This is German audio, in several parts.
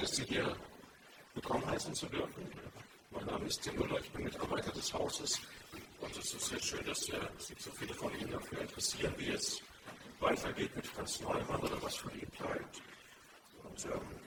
es, Sie hier willkommen heißen zu dürfen. Mein Name ist Tim Müller, ich bin Mitarbeiter des Hauses und es ist sehr schön, dass sich so viele von Ihnen dafür interessieren, wie es weitergeht mit Franz Neumann oder was von ihm bleibt. Und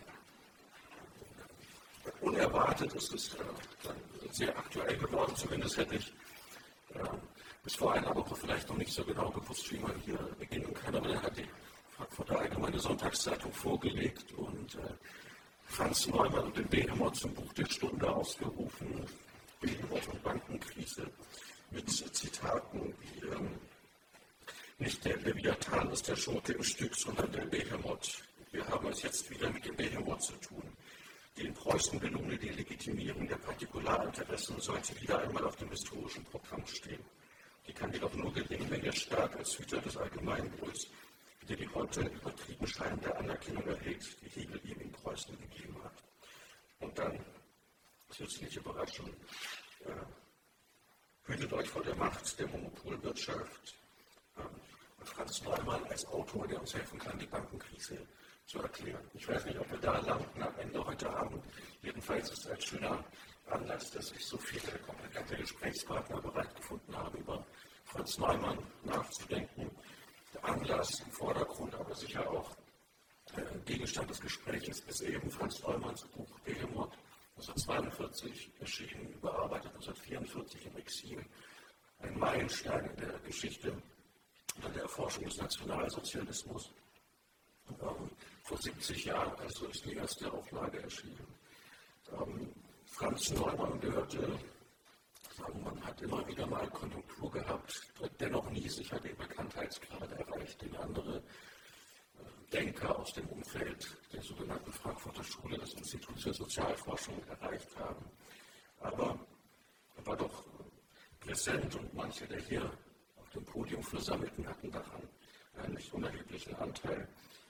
unerwartet ist es dann sehr aktuell geworden, zumindest hätte ich bis vor einer Woche vielleicht noch nicht so genau gewusst, wie man hier beginnen kann, aber dann hat die Frankfurter Allgemeine Sonntagszeitung vorgelegt und Franz Neumann und den Behemoth zum Buch der Stunde ausgerufen, Behemoth und Bankenkrise, mit Zitaten wie nicht der Leviathan ist der Schurke im Stück, sondern der Behemoth. Wir haben es jetzt wieder mit dem Behemoth zu tun. Die in Preußen gelungene Delegitimierung der Partikularinteressen sollte wieder einmal auf dem historischen Programm stehen. Die kann jedoch nur gelingen, wenn der Staat als Hüter des Allgemeinwohls der die heute übertrieben scheinende Anerkennung erhält, die Hegel ihm in Preußen gegeben hat. Und dann, zusätzliche Überraschung, hütet euch vor der Macht der Monopolwirtschaft. Und Franz Neumann als Autor, der uns helfen kann, die Bankenkrise zu erklären. Ich weiß nicht, ob wir da landen am Ende heute Abend. Jedenfalls ist es ein schöner Anlass, dass ich so viele kompetente Gesprächspartner bereit gefunden habe, über Franz Neumann nachzudenken. Der Anlass im Vordergrund, aber sicher auch Gegenstand des Gesprächs ist eben Franz Neumanns Buch Behemoth, 1942 erschienen, überarbeitet 1944 im Exil. Ein Meilenstein in der Geschichte und der Erforschung des Nationalsozialismus. Vor 70 Jahren, also ist die erste Auflage erschienen. Franz Neumann gehörte, man hat immer wieder mal Konjunktur gehabt, dennoch nie sicher den Bekanntheitsgrad erreicht, den andere Denker aus dem Umfeld der sogenannten Frankfurter Schule, des Instituts für Sozialforschung, erreicht haben. Aber er war doch präsent und manche der hier auf dem Podium Versammelten hatten daran einen nicht unerheblichen Anteil.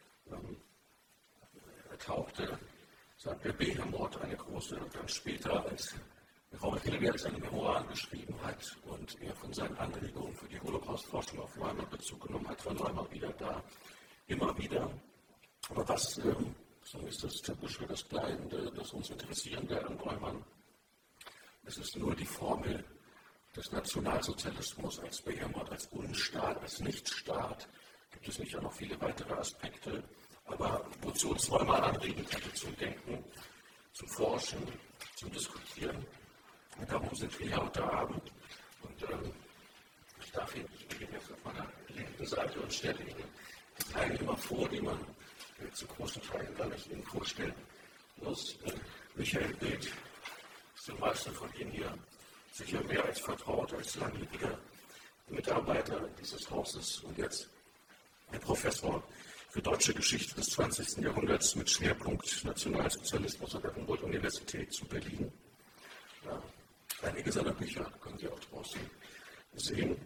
Er tauchte, sagt der Behemoth, eine große, und dann später, als Raul Hilbert seine Memoiren geschrieben hat und er von seinen Anregungen für die Holocaust-Forschung auf Neumann Bezug genommen hat, war Neumann wieder da, immer wieder. Aber was so ist das Typische, das Bleibende, das uns Interessierende an Neumann? Es ist nur die Formel des Nationalsozialismus als Behemoth, als Unstaat, als Nichtstaat. Gibt es nicht auch noch viele weitere Aspekte, aber wozu uns Neumann anregen könnte zum Denken, zum Forschen, zum Diskutieren. Und darum sind wir hier heute Abend. Und ich beginne jetzt auf meiner linken Seite und stelle Ihnen die Teilnehmer vor, die man zu großen Teilen gar nicht Ihnen vorstellen muss. Michael Bild ist den meisten von Ihnen hier sicher mehr als vertraut, als langjähriger Mitarbeiter dieses Hauses und jetzt ein Professor für deutsche Geschichte des 20. Jahrhunderts mit Schwerpunkt Nationalsozialismus an der Humboldt-Universität zu Berlin. Ja, einige seiner Bücher können Sie auch draußen sehen.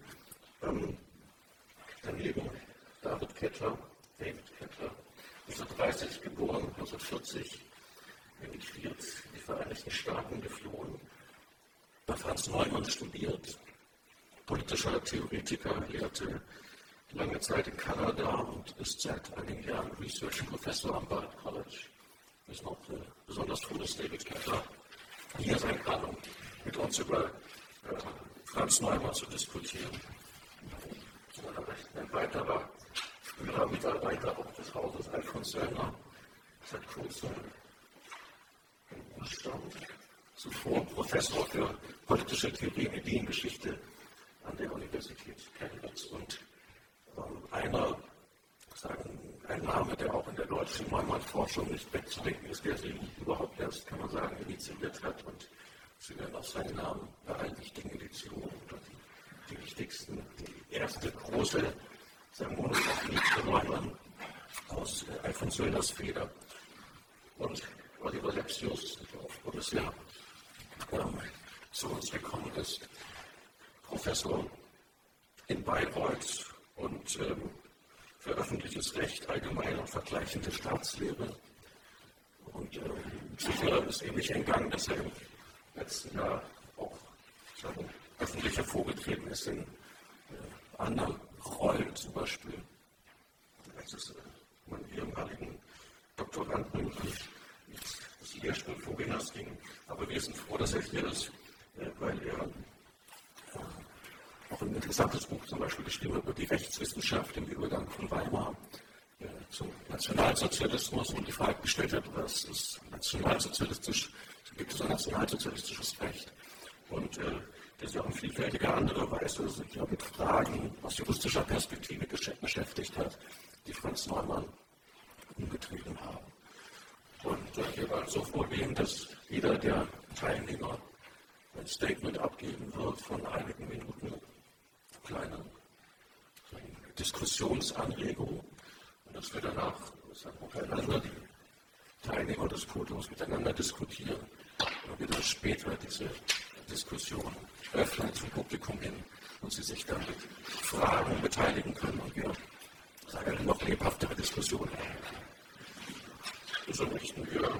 Daneben David Kettler, 1930 geboren, 1940 emigriert in die Vereinigten Staaten geflohen, bei Franz Neumann studiert, politischer Theoretiker, lehrte lange Zeit in Kanada und ist seit einigen Jahren Research Professor am Bard College. Das ist noch besonders froh, dass David Kettler hier sein kann, um mit uns über Franz Neumann zu diskutieren. Ein weiterer früherer Mitarbeiter auch des Hauses, Alfons Söllner, seit kurzem im Ruhestand, zuvor Professor für politische Theorie und Ideengeschichte an der Universität Chemnitz und ein Name, der auch in der deutschen Neumann-Forschung nicht wegzudenken ist, der sie überhaupt erst, kann man sagen, initiiert hat. Und Sie werden auch seinen Namen bei allen wichtigen Editionen oder die wichtigsten, die erste große Monographie für Neumann aus Alfons Söllners Feder und Oliver Lepsius, der auf Bundeswehr zu uns gekommen ist, Professor in Bayreuth und für öffentliches Recht, allgemeine und vergleichende Staatslehre. Und sicher ist ihm nicht entgangen, dass er im letzten Jahr auch öffentlich hervorgetreten ist in anderen Rollen, zum Beispiel als es meinen ehemaligen Doktoranden hier Vogenas ging. Aber wir sind froh, dass er hier ist, weil er auch ein interessantes Buch zum Beispiel geschrieben hat über die Rechtswissenschaft im Übergang von Weimar zum Nationalsozialismus und die Frage gestellt hat, was ist nationalsozialistisch, gibt es ein nationalsozialistisches Recht? Und der sich auch in vielfältiger anderer Weise sich ja mit Fragen aus juristischer Perspektive beschäftigt hat, die Franz Neumann umgetrieben haben. Und hier war so vorgehen, dass jeder der Teilnehmer ein Statement abgeben wird von einigen Minuten, kleine Diskussionsanregung, und dass wir danach untereinander die Teilnehmer des Podiums miteinander diskutieren und wir dann später diese Diskussion öffnen zum Publikum hin und sie sich dann mit Fragen beteiligen können und wir eine noch lebhaftere Diskussion haben. So möchten wir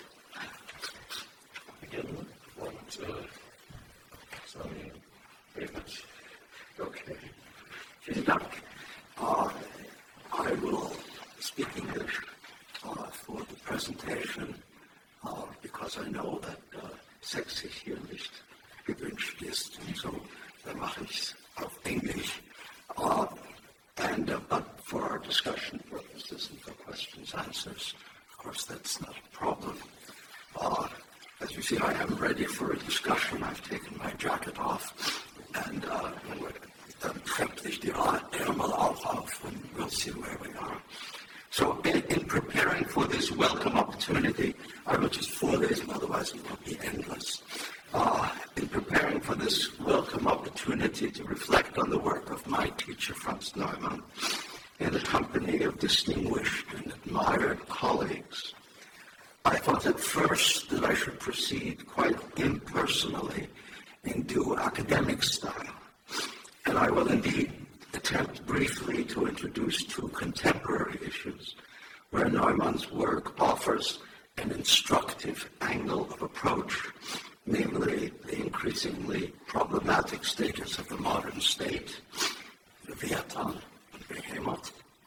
beginnen und sagen, David. Okay. Vielen Dank. I will speak English for the presentation because I know that Sächsisch hier nicht gewünscht ist. Und so mache ich es auf Englisch. But for our discussion purposes and for questions, answers, of course, that's not a problem. As you see, I am ready for a discussion. I've taken my jacket off and dann trägt sich die Ärmel auch auf and we'll see where we are. So in preparing for this welcome opportunity, I will just vorlesen, otherwise it will be endless. In preparing for this welcome opportunity to reflect on the work of my teacher, Franz Neumann, in the company of distinguished and admired colleagues, I thought at first that I should proceed quite impersonally in due academic style, and I will indeed attempt briefly to introduce two contemporary issues where Neumann's work offers an instructive angle of approach, namely the increasingly problematic status of the modern state, the Vietnam and Behemoth,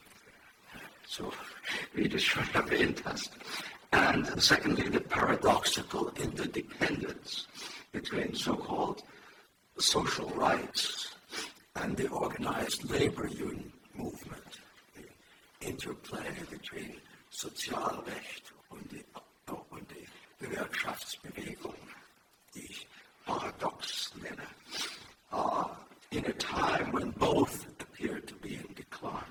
so wie du schon erwähnt hast, and secondly, the paradoxical interdependence between so-called social rights and the organized labor union movement, the interplay between Sozialrecht und die Gewerkschaftsbewegung, die ich paradox nenne, in a time when both appear to be in decline.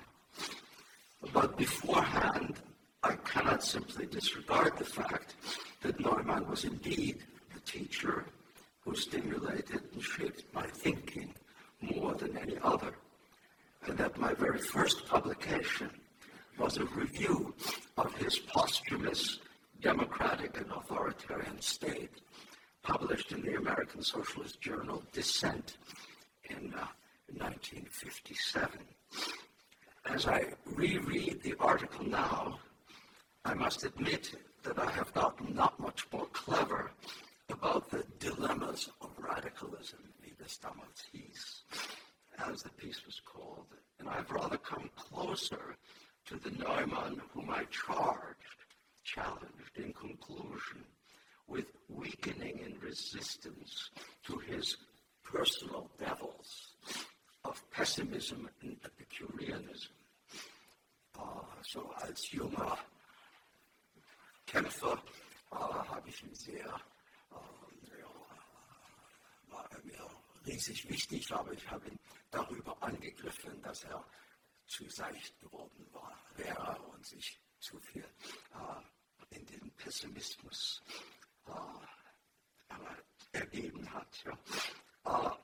But beforehand, I cannot simply disregard the fact that Neumann was indeed the teacher who stimulated and shaped my thinking more than any other, and that my very first publication was a review of his posthumous Democratic and Authoritarian State, published in the American Socialist journal Dissent in 1957. As I reread the article now, I must admit that I have gotten not much more clever about the dilemmas of radicalism, wie das damals hieß, as the piece was called, and I've rather come closer to the Neumann whom I challenged in conclusion, with weakening in resistance to his personal devils of pessimism and Epicureanism. So als junger Kämpfer habe ich ihn sehr, war er mir riesig wichtig, aber ich habe ihn darüber angegriffen, dass er zu seicht geworden wäre und sich zu viel in den Pessimismus ergeben hat. Ja.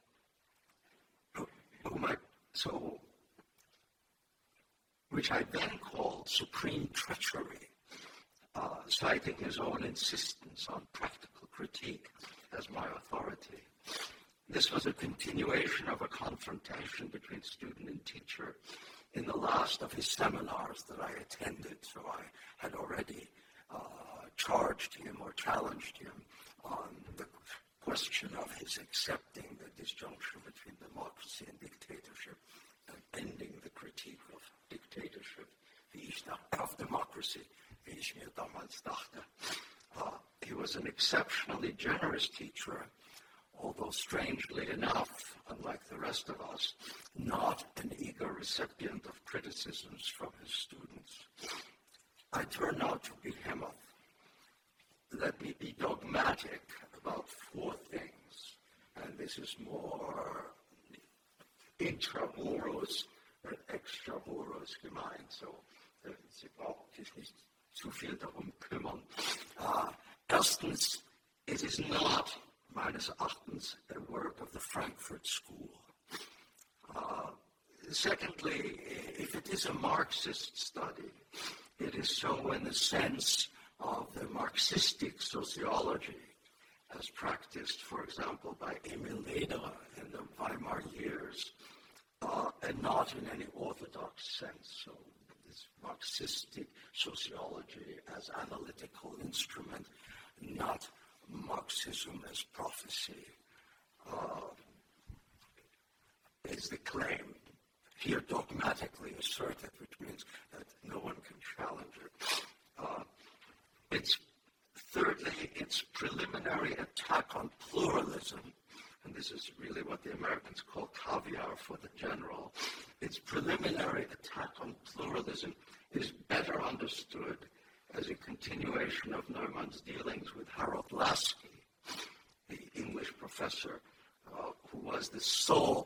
Which I then called supreme treachery, citing his own insistence on practical critique as my authority. This was a continuation of a confrontation between student and teacher in the last of his seminars that I attended, so I had already charged him or challenged him on the question of his accepting the disjunction between democracy and dictatorship and ending the critique of dictatorship, of democracy, wie ich mir damals dachte. He he was an exceptionally generous teacher, although strangely enough, unlike the rest of us, not an eager recipient of criticisms from his students. I turn now to Behemoth. Let me be dogmatic about four things, and this is more intramuros than extramuros gemeint, so Sie brauchen sich nicht zu viel darum kümmern. Erstens, it is not, meines Erachtens, a work of the Frankfurt School. Secondly, if it is a Marxist study, it is so in the sense of the Marxistic sociology as practiced, for example, by Emil Lederer in the Weimar years, and not in any orthodox sense. So this Marxistic sociology as analytical instrument, not Marxism as prophecy, is the claim here dogmatically asserted, which means that no one can challenge it. Thirdly, its preliminary attack on pluralism, and this is really what the Americans call caviar for the general, its preliminary attack on pluralism is better understood as a continuation of Neumann's dealings with Harold Laski, the English professor who was the Saul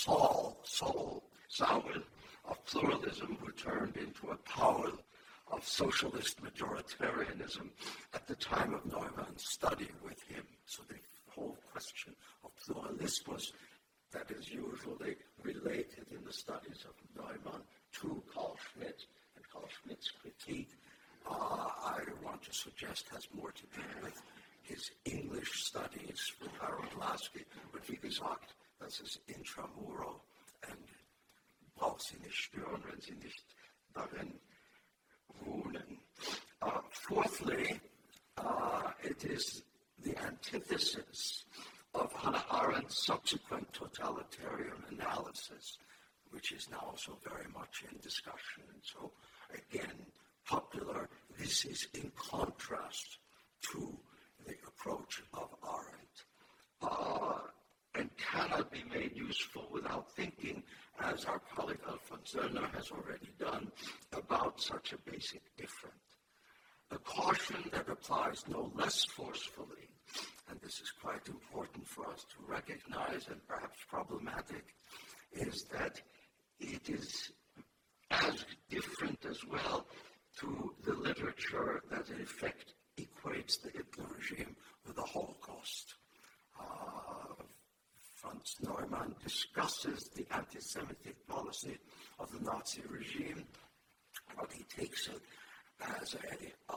of pluralism, who turned into a Paul of socialist majoritarianism at the time of Neumann's study with him. So the whole question of pluralismus that is usually related in the studies of Neumann to Carl Schmitt and Carl Schmitt's critique, I want to suggest has more to do with his English studies with Harold Laski. But wie gesagt, das ist intramuro and braucht sie nicht stören, wenn sie nicht darin ruhen. Fourthly, it is the antithesis of Hannah Arendt's subsequent totalitarian analysis, which is now also very much in discussion. And so, again, popular, this is in contrast to the approach of Arendt, and cannot be made useful without thinking, as our colleague Alfons Zöllner has already done, about such a basic difference. A caution that applies no less forcefully, and this is quite important for us to recognize and perhaps problematic, is that it is as different as well to the literature that in effect equates the Hitler regime with the Holocaust. Franz Neumann discusses the anti-Semitic policy of the Nazi regime, but he takes it as a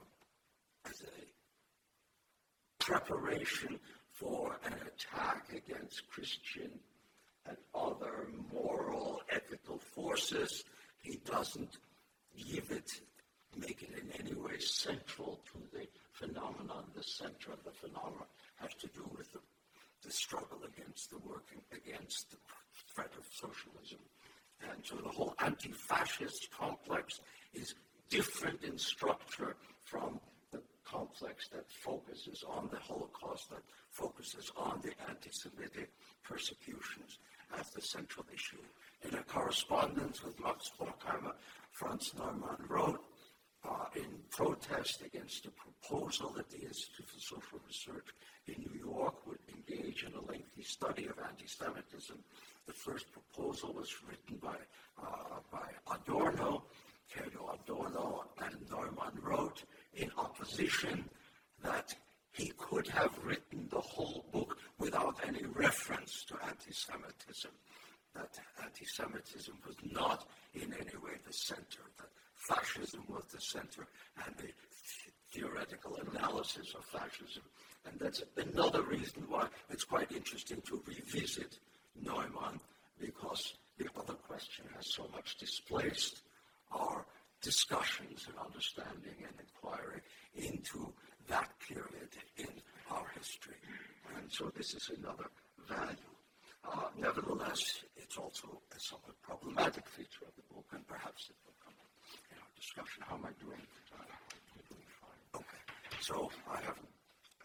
preparation for an attack against Christian and other moral, ethical forces. He doesn't make it in any way central to the phenomenon. The center of the phenomenon has to do with the struggle against the threat of socialism. And so the whole anti-fascist complex is different in structure from the complex that focuses on the Holocaust, that focuses on the anti-Semitic persecutions as the central issue. In a correspondence with Max Horkheimer, Franz Neumann wrote, in protest against a proposal that the Institute for Social Research in New York would engage in a lengthy study of anti-Semitism. The first proposal was written by Adorno, Theodor Adorno, and Neumann wrote in opposition that he could have written the whole book without any reference to anti-Semitism, that anti-Semitism was not in any way the center, that fascism was the center, and the theoretical analysis of fascism. And that's another reason why it's quite interesting to revisit Neumann, because the other question has so much displaced our discussions and understanding and inquiry into that period in our history. And so this is another value. Nevertheless, it's also a somewhat problematic feature of the book, and perhaps it will come in our discussion. How am I doing? I'm doing fine. Okay. So I have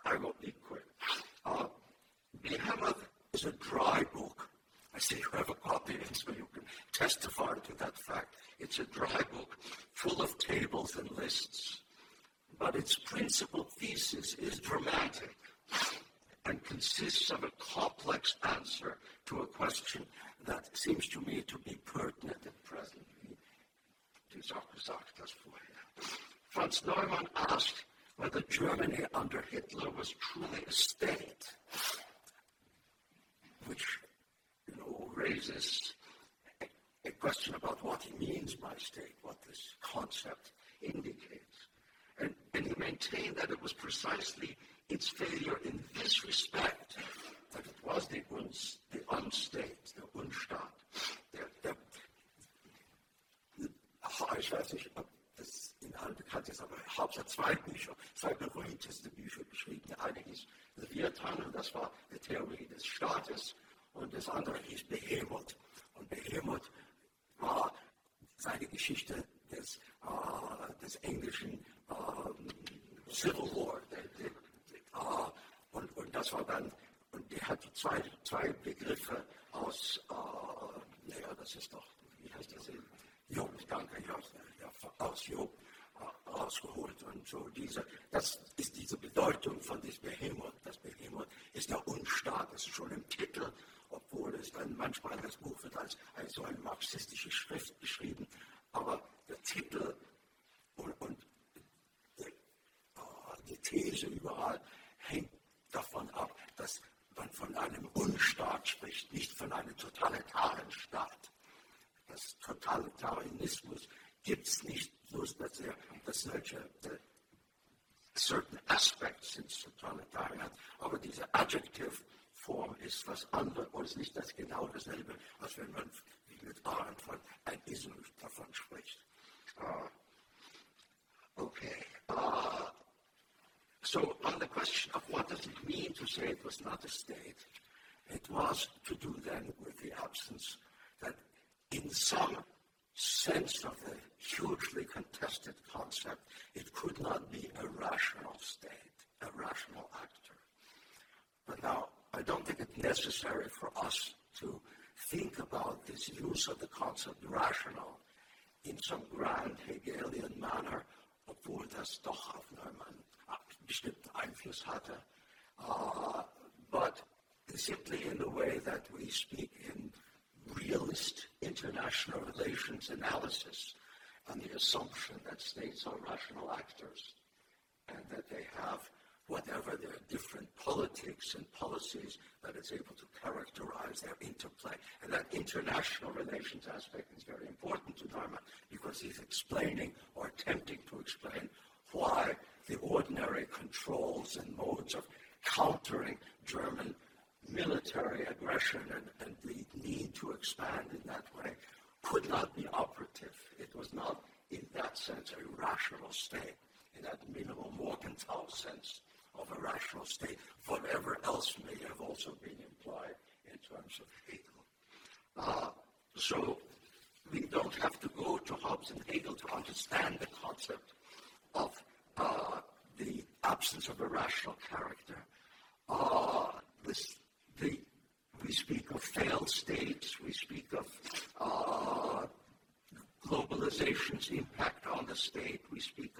I will be quick. Behemoth is a dry book. I see you have a copy, and so you can testify to that fact. It's a dry book full of tables and lists, but its principal thesis is dramatic and consists of a complex answer to a question that seems to me to be pertinent at present. Franz Neumann asked whether Germany under Hitler was truly a state, which raises a question about what he means by state, what this concept indicates. And he maintained that it was precisely its failure in this respect that it was the unstate, the Unstaat. Ich weiß nicht, ob das in allen bekannt ist, aber Hobbes hat zwei berühmteste Bücher geschrieben. Der eine hieß Leviathan, und das war die Theorie des Staates, und das andere hieß Behemoth. Und Behemoth war seine Geschichte des englischen Civil War. Und das war dann, und er hat zwei Begriffe aus, das ist doch, wie heißt das? Job, danke, aus Job rausgeholt. Und so das ist diese Bedeutung von diesem Behemoth. Das Behemoth ist der Unstaat, das ist schon im Titel, obwohl es dann manchmal das Buch wird als so eine marxistische Schrift beschrieben. Aber der Titel und die These überall hängt davon ab, dass man von einem Unstaat spricht, nicht von einem totalitären Staat. Das Totalitarismus gibt es nicht, bloß dass solche certain aspects ins Totalitarian hat, aber diese Adjective-Form ist was anderes, oder ist nicht das genau dasselbe, als wenn man wie mit Arendt von ein Ism davon spricht. So on the question of what does it mean to say it was not a state, it was to do then with the absence that in some sense of the hugely contested concept, it could not be a rational state, a rational actor. But now, I don't think it's necessary for us to think about this use of the concept rational in some grand Hegelian manner, obwohl das doch auf Neumann bestimmten Einfluss hatte. But simply in the way that we speak in realist international relations analysis on the assumption that states are rational actors and that they have whatever their different politics and policies that it's able to characterize their interplay. And that international relations aspect is very important to Neumann because he's explaining or attempting to explain why the ordinary controls and modes of countering German military aggression and the need to expand in that way could not be operative. It was not, in that sense, a rational state, in that minimal Morgenthau sense of a rational state, whatever else may have also been implied in terms of Hegel. So we don't have to go to Hobbes and Hegel to understand the concept of the absence of a rational character. We speak of failed states, we speak of globalization's impact on the state, we speak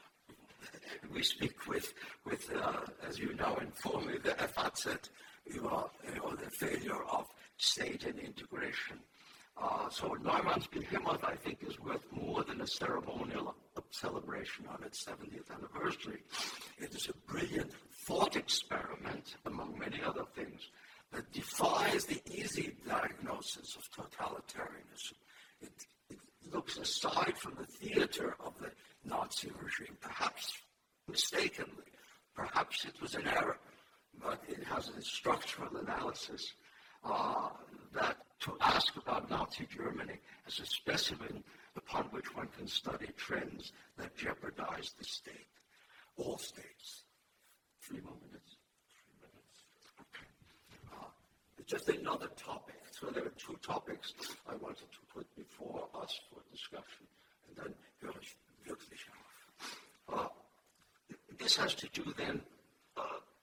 with as you now inform me, the FAZ, the failure of state and integration. So Neumann's Behemoth, I think, is worth more than a ceremonial celebration on its 70th anniversary. It is a brilliant thought experiment, among many other things, that defies the easy diagnosis of totalitarianism. It looks aside from the theater of the Nazi regime, perhaps mistakenly, perhaps it was an error, but it has a structural analysis that to ask about Nazi Germany as a specimen upon which one can study trends that jeopardize the state, all states. 3 more minutes? 3 minutes. Okay. Just another topic. So there are 2 topics I wanted to put before us for discussion, and then höre ich wirklich auf. This has to do then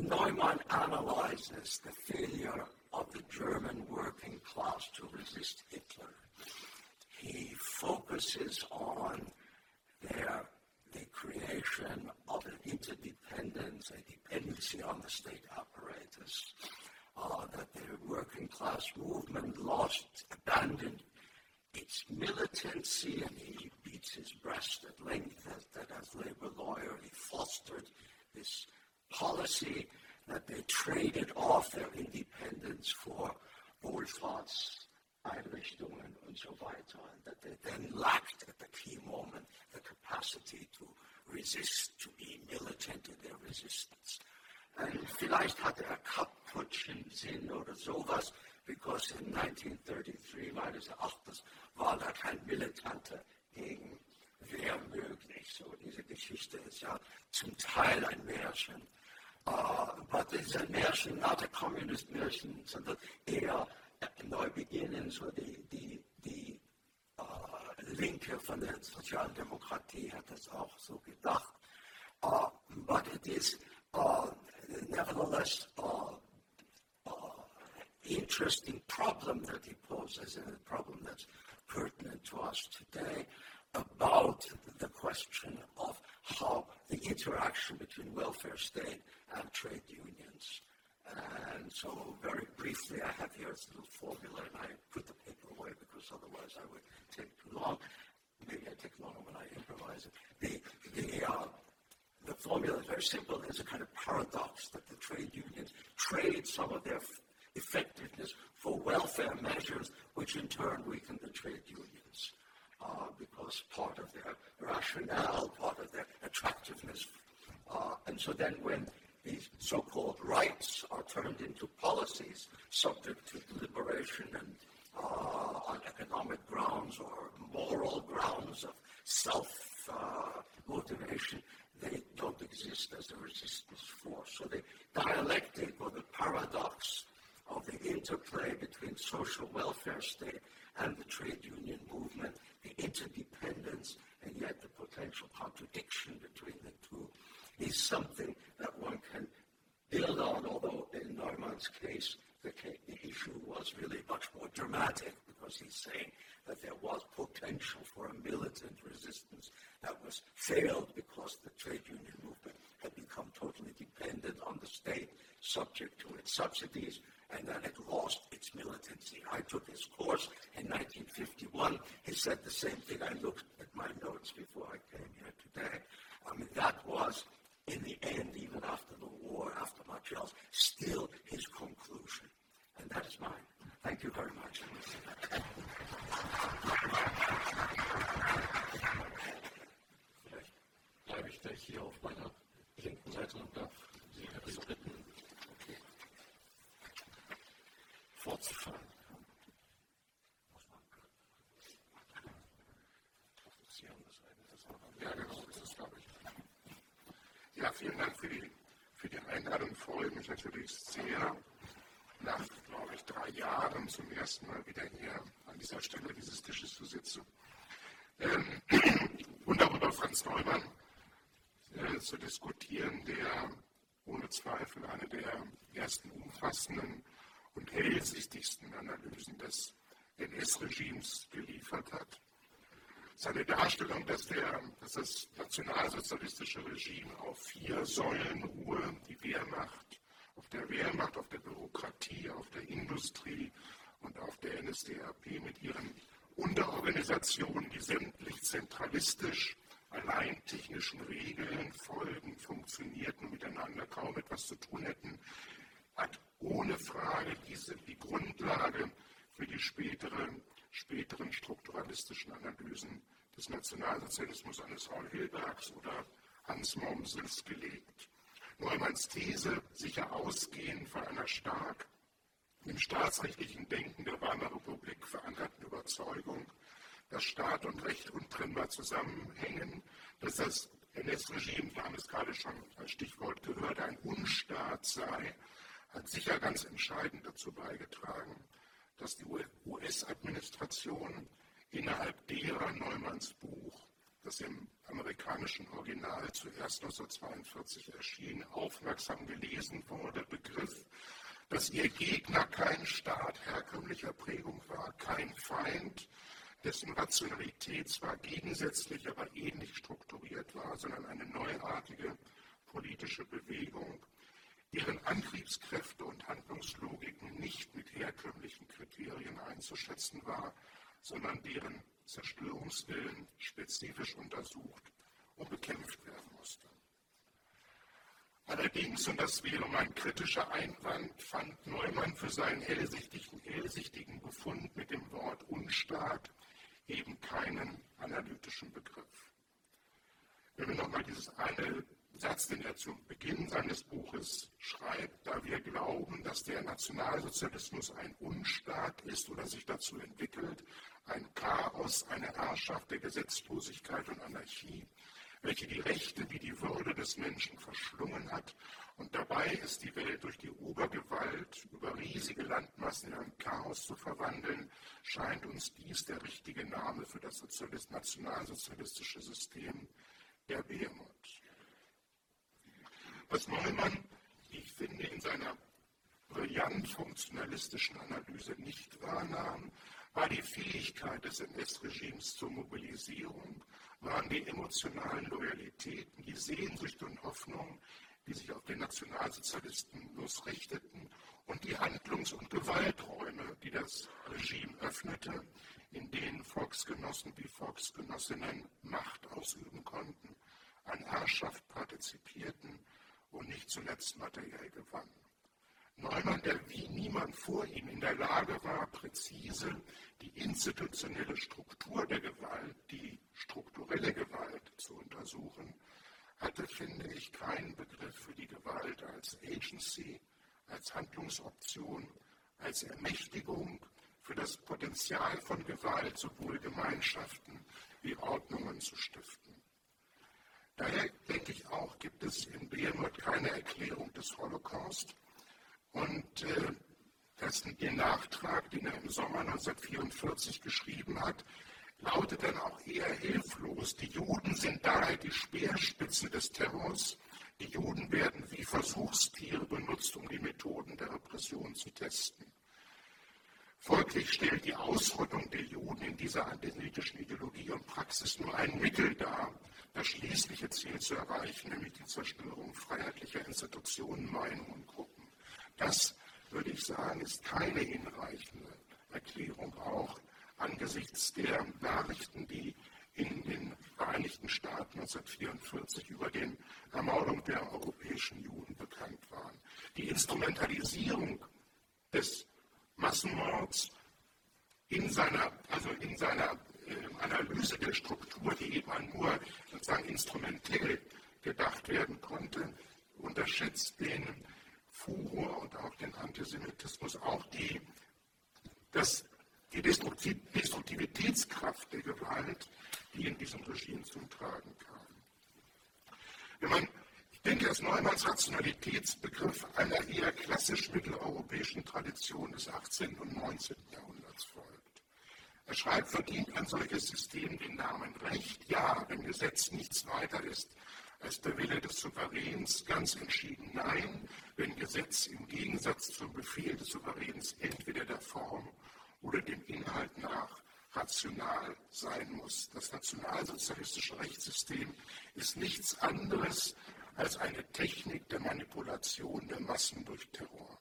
when Neumann analyzes the failure of the German working class to resist Hitler, he focuses on the creation of an interdependence, a dependency on the state apparatus, that the working class movement abandoned its militancy, and he beats his breast at length that as labor lawyer he fostered this policy that they traded off their independence for Wohlfahrtseinrichtungen und so weiter, and that they then lacked at the key moment the capacity to resist, to be militant in their resistance. Und vielleicht hatte Kapp-Putsch im Sinn oder sowas, because in 1933, meines Erachtens, war da kein militanter Gegenwehr möglich. So, diese Geschichte ist ja zum Teil ein Märchen. But it's a Märchen, not a communist Märchen, sondern eher Neubeginnen, so die Linke von der Sozialdemokratie hat das auch so gedacht. But it is nevertheless interesting problem that he poses, and a problem that's pertinent to us today about the question of how the interaction between welfare state and trade unions. And so very briefly, I have here this little formula, and I put the paper away because otherwise I would take too long. Maybe I take longer when I improvise it. The formula is very simple. There's a kind of paradox that the trade unions trade some of their effectiveness for welfare measures, which in turn weaken the trade unions, because part of their rationale, part of their attractiveness. And so then when these so-called rights are turned into policies subject to deliberation and on economic grounds or moral grounds of self-motivation, they don't exist as a resistance force. So the dialectic or the paradox of the interplay between social welfare state and the trade union movement, the interdependence and yet the potential contradiction between the two, is something that one can build on, although in Neumann's case, the issue was really much more dramatic because he's saying that there was potential for a militant resistance that was failed because the trade union movement had become totally dependent on the state, subject to its subsidies, and then it lost its militancy. I took his course in 1951. He said the same thing. I looked at my notes before I came here today. I mean, that was, in the end, even after the war, after much else, still his conclusion. And that is mine. Thank you very much. Vielleicht bleibe ich gleich hier auf meiner linken Seite und darf Sie bitten, fortzufahren. Ja, genau, das ist, glaube ich. Ja, vielen Dank für die Einladung. Ich freue mich natürlich sehr, nach, glaube ich, 3 Jahren zum ersten Mal wieder hier an dieser Stelle dieses Tisches zu sitzen. Und darüber Franz Neumann zu diskutieren, der ohne Zweifel eine der ersten umfassenden und hellsichtigsten Analysen des NS-Regimes geliefert hat. Seine Darstellung, dass das nationalsozialistische Regime auf 4 Säulen ruhe, die Wehrmacht, auf der Bürokratie, auf der Industrie und auf der NSDAP mit ihren Unterorganisationen, die sämtlich zentralistisch, allein technischen Regeln folgen, funktionierten und miteinander kaum etwas zu tun hätten, hat ohne Frage die Grundlage für die späteren strukturalistischen Analysen des Nationalsozialismus eines Paul Hilbergs oder Hans Mommsens gelegt. Neumanns These, sicher ausgehend von einer stark im staatsrechtlichen Denken der Weimarer Republik verankerten Überzeugung, dass Staat und Recht untrennbar zusammenhängen, dass das NS-Regime, wir haben es gerade schon als Stichwort gehört, ein Unstaat sei, hat sicher ganz entscheidend dazu beigetragen, dass die US-Administration innerhalb derer Neumanns Buch das im amerikanischen Original zuerst 1942 erschien, aufmerksam gelesen wurde, begriff, dass ihr Gegner kein Staat herkömmlicher Prägung war, kein Feind, dessen Rationalität zwar gegensätzlich, aber ähnlich strukturiert war, sondern eine neuartige politische Bewegung, deren Antriebskräfte und Handlungslogiken nicht mit herkömmlichen Kriterien einzuschätzen war, sondern deren Zerstörungswillen spezifisch untersucht und bekämpft werden musste. Allerdings, und das wäre mein kritischer Einwand, fand Neumann für seinen hellsichtigen Befund mit dem Wort Unstaat eben keinen analytischen Begriff. Wenn wir nochmal dieses eine Satz, den er zu Beginn seines Buches schreibt, da wir glauben, dass der Nationalsozialismus ein Unstaat ist oder sich dazu entwickelt, ein Chaos, eine Herrschaft der Gesetzlosigkeit und Anarchie, welche die Rechte wie die Würde des Menschen verschlungen hat, und dabei ist die Welt durch die Obergewalt über riesige Landmassen in ein Chaos zu verwandeln, scheint uns dies der richtige Name für das nationalsozialistische System der Behemoth. Was Neumann, wie ich finde, in seiner brillant funktionalistischen Analyse nicht wahrnahm, war die Fähigkeit des NS-Regimes zur Mobilisierung, waren die emotionalen Loyalitäten, die Sehnsucht und Hoffnung, die sich auf den Nationalsozialismus richteten, und die Handlungs- und Gewalträume, die das Regime öffnete, in denen Volksgenossen wie Volksgenossinnen Macht ausüben konnten, an Herrschaft partizipierten und nicht zuletzt materiell gewannen. Neumann, der wie niemand vor ihm in der Lage war, präzise die institutionelle Struktur der Gewalt, die strukturelle Gewalt zu untersuchen, hatte, finde ich, keinen Begriff für die Gewalt als Agency, als Handlungsoption, als Ermächtigung, für das Potenzial von Gewalt sowohl Gemeinschaften wie Ordnungen zu stiften. Daher denke ich auch, gibt es in Behemoth keine Erklärung des Holocaust. Und ihr Nachtrag, den er im Sommer 1944 geschrieben hat, lautet dann auch eher hilflos. Die Juden sind daher die Speerspitze des Terrors. Die Juden werden wie Versuchstiere benutzt, um die Methoden der Repression zu testen. Folglich stellt die Ausrottung der Juden in dieser antisemitischen Ideologie und Praxis nur ein Mittel dar, das schließliche Ziel zu erreichen, nämlich die Zerstörung freiheitlicher Institutionen, Meinungen und Gruppen. Das, würde ich sagen, ist keine hinreichende Erklärung, auch angesichts der Nachrichten, die in den Vereinigten Staaten 1944 über die Ermordung der europäischen Juden bekannt waren. Die Instrumentalisierung des Massenmords in seiner Analyse der Struktur, die eben nur sozusagen instrumentell gedacht werden konnte, unterschätzt den Furor und auch den Antisemitismus, auch die Destruktivitätskraft der Gewalt, die in diesem Regime zum Tragen kam. Ich denke, dass Neumanns Rationalitätsbegriff einer eher klassisch mitteleuropäischen Tradition des 18. und 19. Jahrhunderts folgt. Er schreibt, verdient ein solches System den Namen Recht? Ja, wenn Gesetz nichts weiter ist als der Wille des Souveräns, ganz entschieden nein, wenn Gesetz im Gegensatz zum Befehl des Souveräns entweder der Form oder dem Inhalt nach rational sein muss. Das nationalsozialistische Rechtssystem ist nichts anderes als eine Technik der Manipulation der Massen durch Terror.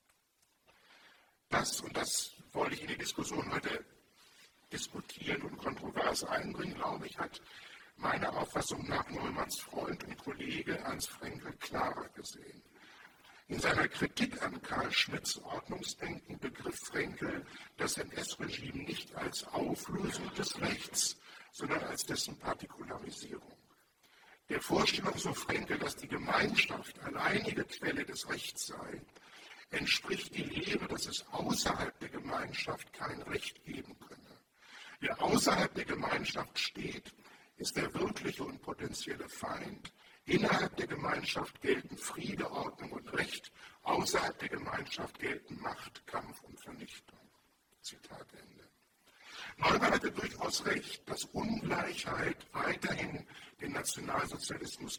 Das wollte ich in die Diskussion heute diskutieren und kontrovers einbringen, glaube ich, hat meiner Auffassung nach Neumanns Freund und Kollege Ernst Fraenkel klarer gesehen. In seiner Kritik an Karl Schmitts Ordnungsdenken begriff Fraenkel das NS-Regime nicht als Auflösung des Rechts, sondern als dessen Partikularisierung. Der Vorstellung, so Fraenkel, dass die Gemeinschaft alleinige Quelle des Rechts sei, entspricht die Lehre, dass es außerhalb der Gemeinschaft kein Recht geben könne. Wer außerhalb der Gemeinschaft steht, ist der wirkliche und potenzielle Feind. Innerhalb der Gemeinschaft gelten Friede, Ordnung und Recht. Außerhalb der Gemeinschaft gelten Macht, Kampf und Vernichtung. Zitat Ende. Neumann hatte durchaus recht, dass Ungleichheit weiterhin den Nationalsozialismus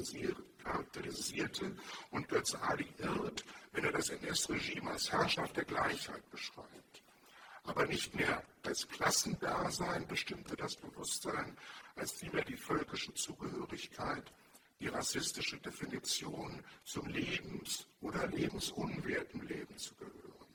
charakterisierte und Götz Ali irrt, wenn er das NS-Regime als Herrschaft der Gleichheit beschreibt. Aber nicht mehr das Klassendasein bestimmte das Bewusstsein, als vielmehr die völkische Zugehörigkeit, die rassistische Definition, zum lebens- oder lebensunwerten Leben zu gehören.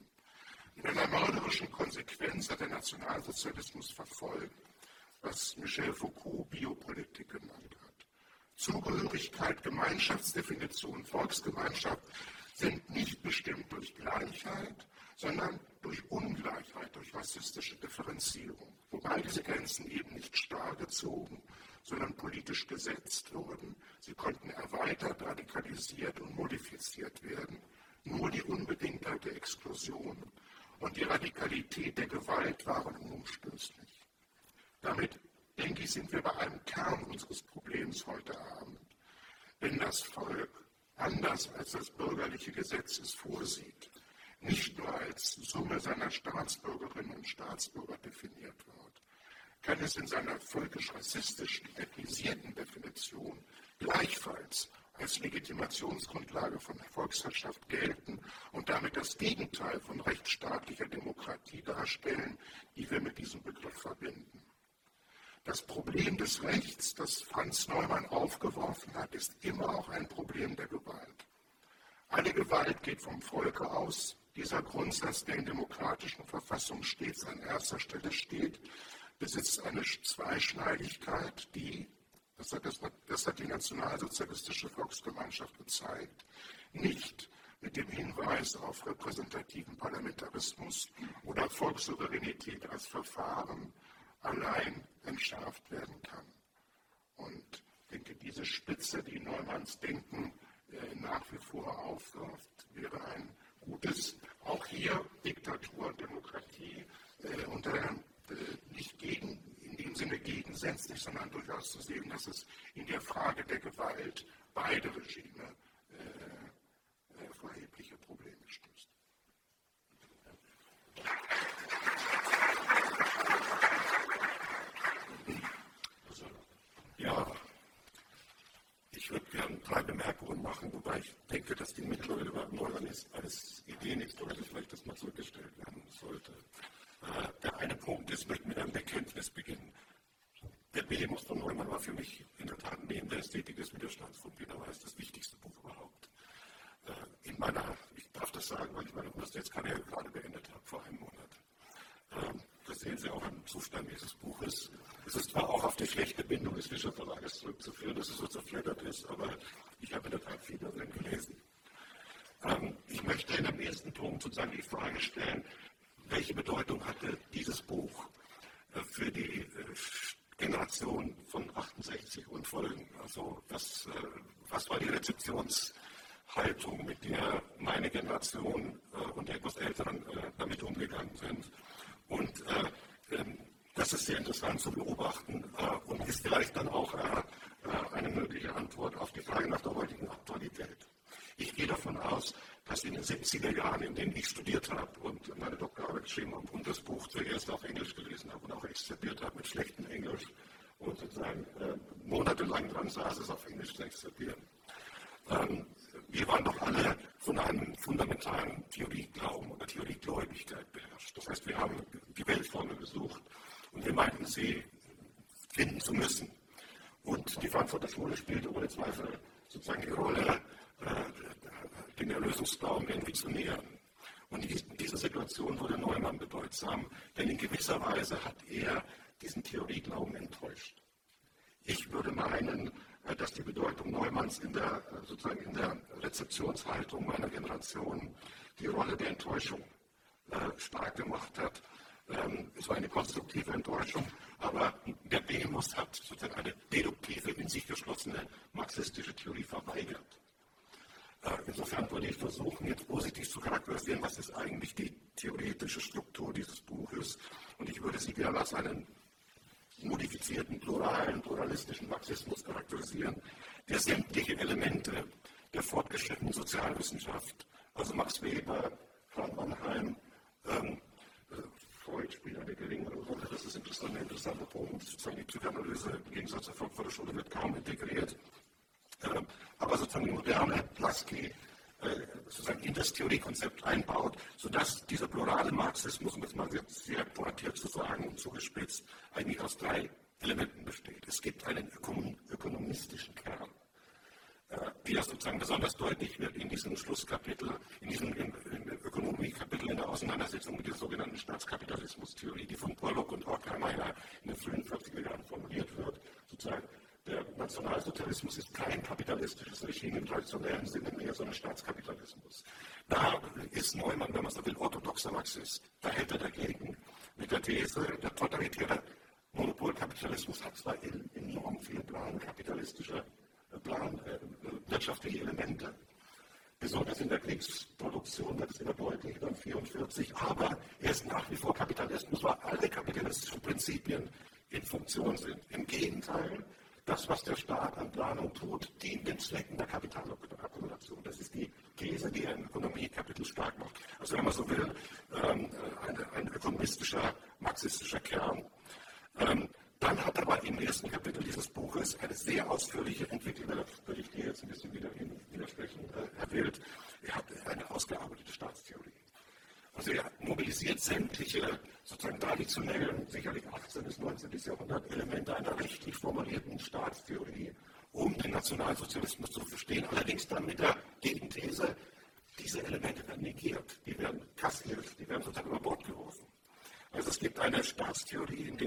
In einer mörderischen Konsequenz hat der Nationalsozialismus verfolgt, was Michel Foucault Biopolitik genannt hat. Zugehörigkeit, Gemeinschaftsdefinition, Volksgemeinschaft sind nicht bestimmt durch Gleichheit, sondern durch Ungleichheit, durch rassistische Differenzierung. Wobei diese Grenzen eben nicht starr gezogen, sondern politisch gesetzt wurden. Sie konnten erweitert, radikalisiert und modifiziert werden. Nur die Unbedingtheit der Exklusion und die Radikalität der Gewalt waren unumstößlich. Damit, denke ich, sind wir bei einem Kern unseres Problems heute Abend. Wenn das Volk, anders als das bürgerliche Gesetz es vorsieht, nicht nur als Summe seiner Staatsbürgerinnen und Staatsbürger definiert wird, kann es in seiner völkisch-rassistischen, ethnisierten Definition gleichfalls als Legitimationsgrundlage von Volksherrschaft gelten und damit das Gegenteil von rechtsstaatlicher Demokratie darstellen, die wir mit diesem Begriff verbinden. Das Problem des Rechts, das Franz Neumann aufgeworfen hat, ist immer auch ein Problem der Gewalt. Alle Gewalt geht vom Volke aus. Dieser Grundsatz, der in demokratischen Verfassungen stets an erster Stelle steht, besitzt eine Zweischneidigkeit, die, das hat die nationalsozialistische Volksgemeinschaft gezeigt, nicht mit dem Hinweis auf repräsentativen Parlamentarismus oder Volkssouveränität als Verfahren allein entschärft werden kann. Und ich denke, diese Spitze, die Neumanns Denken nach wie vor aufwirft, wäre ein gutes, auch hier Diktatur und Demokratie nicht in dem Sinne gegensätzlich, sondern durchaus zu sehen, dass es in der Frage der Gewalt beide Regime vor erhebliche Probleme stößt. Ja, ich würde gerne 3 Bemerkungen machen, wobei ich denke, dass die mittlere über Neumann als Idee nicht deutlich, vielleicht das mal zurückgestellt werden sollte. Der eine Punkt ist, ich möchte mit einem Bekenntnis beginnen. Der Behemoth von Neumann war für mich in der Tat neben der Ästhetik des Widerstands von Peter Weiß das wichtigste Buch überhaupt. Ich darf das sagen, weil ich meine Universitätskarriere gerade beendet habe, vor einem Monat. Das sehen Sie auch am Zustand dieses Buches. Es ist zwar auch auf die schlechte Bindung des Fischer Verlages zurückzuführen, dass es so zerfleddert ist, aber ich habe in der Tat viel darin gelesen. Ich möchte in dem ersten Punkt sozusagen die Frage stellen, welche Bedeutung hatte dieses Buch für die Generation von 68 und Folgen? Also was war die Rezeptionshaltung, mit der meine Generation und die etwas Älteren damit umgegangen sind? Und das ist sehr interessant zu beobachten und ist vielleicht dann auch eine mögliche Antwort auf die Frage nach der heutigen Aktualität. Ich gehe davon aus, dass in den 70er Jahren, in denen ich studiert habe und meine Doktorarbeit geschrieben habe und das Buch zuerst auf Englisch gelesen habe und auch exzerpiert habe mit schlechtem Englisch und sozusagen monatelang dran saß, es auf Englisch zu exzerpieren. Wir waren doch alle von einem fundamentalen Theorieglauben oder Theoriegläubigkeit beherrscht. Das heißt, wir haben die Weltformel gesucht und wir meinten, sie finden zu müssen. Und die Frankfurter Schule spielte ohne Zweifel sozusagen die Rolle, den Erlösungsglauben irgendwie zu nähern. Und in dieser Situation wurde Neumann bedeutsam, denn in gewisser Weise hat er diesen Theorieglauben enttäuscht. Ich würde meinen, dass die Bedeutung Neumanns in der Rezeptionshaltung meiner Generation die Rolle der Enttäuschung stark gemacht hat. Es war eine konstruktive Enttäuschung, aber der Behemoth hat sozusagen eine deduktive, in sich geschlossene marxistische Theorie verweigert. Insofern würde ich versuchen, jetzt positiv zu charakterisieren, was ist eigentlich die theoretische Struktur dieses Buches. Und ich würde sie gerne als einen modifizierten, pluralistischen Marxismus charakterisieren, der sämtliche Elemente der fortgeschrittenen Sozialwissenschaft, also Max Weber, Frank Mannheim, Freud spielt eine geringere Rolle. Das ist ein interessanter Punkt. Sozusagen die Psychoanalyse im Gegensatz zur Frankfurter Schule wird kaum integriert. Aber sozusagen die moderne Lasky sozusagen in das Theoriekonzept einbaut, sodass dieser plurale Marxismus, um es mal sehr pointiert zu sagen und zugespitzt, eigentlich aus 3 Elementen besteht. Es gibt einen ökonomistischen Kern, wie das sozusagen besonders deutlich wird in diesem Schlusskapitel, in diesem Ökonomiekapitel in der Auseinandersetzung mit der sogenannten Staatskapitalismustheorie, die von Pollock und Horkheimer in den frühen 40er Jahren formuliert wird. Sozusagen der Nationalsozialismus ist kein kapitalistisches Regime im traditionellen Sinne mehr, sondern Staatskapitalismus. Da ist Neumann, wenn man so will, orthodoxer Marxist. Da hält er dagegen mit der These, der totalitäre Monopolkapitalismus hat zwar enorm viele wirtschaftliche Elemente, besonders in der Kriegsproduktion wird es immer deutlich, dann 1944, aber er ist nach wie vor Kapitalismus, weil alle kapitalistischen Prinzipien in Funktion sind. Im Gegenteil, das, was der Staat an Planung tut, dient den Zwecken der Kapitalakkumulation. Das ist die These, die er im Ökonomiekapitel stark macht. Also wenn man so will, ein ökonomistischer, marxistischer Kern. Dann hat aber im ersten Kapitel dieses Buches eine sehr ausführliche Entwicklung, da würde ich dir jetzt ein bisschen widersprechen, Herr Wild, er hat eine ausgearbeitete Staatstheorie. Also er mobilisiert sämtliche sozusagen traditionellen, sicherlich 18. bis 19. Jahrhundert Elemente einer rechtlich formulierten Staatstheorie, um den Nationalsozialismus zu verstehen. Allerdings dann mit der Gegenthese, diese Elemente werden negiert, die werden kassiert, die werden sozusagen über Bord geworfen. Also es gibt eine Staatstheorie, in der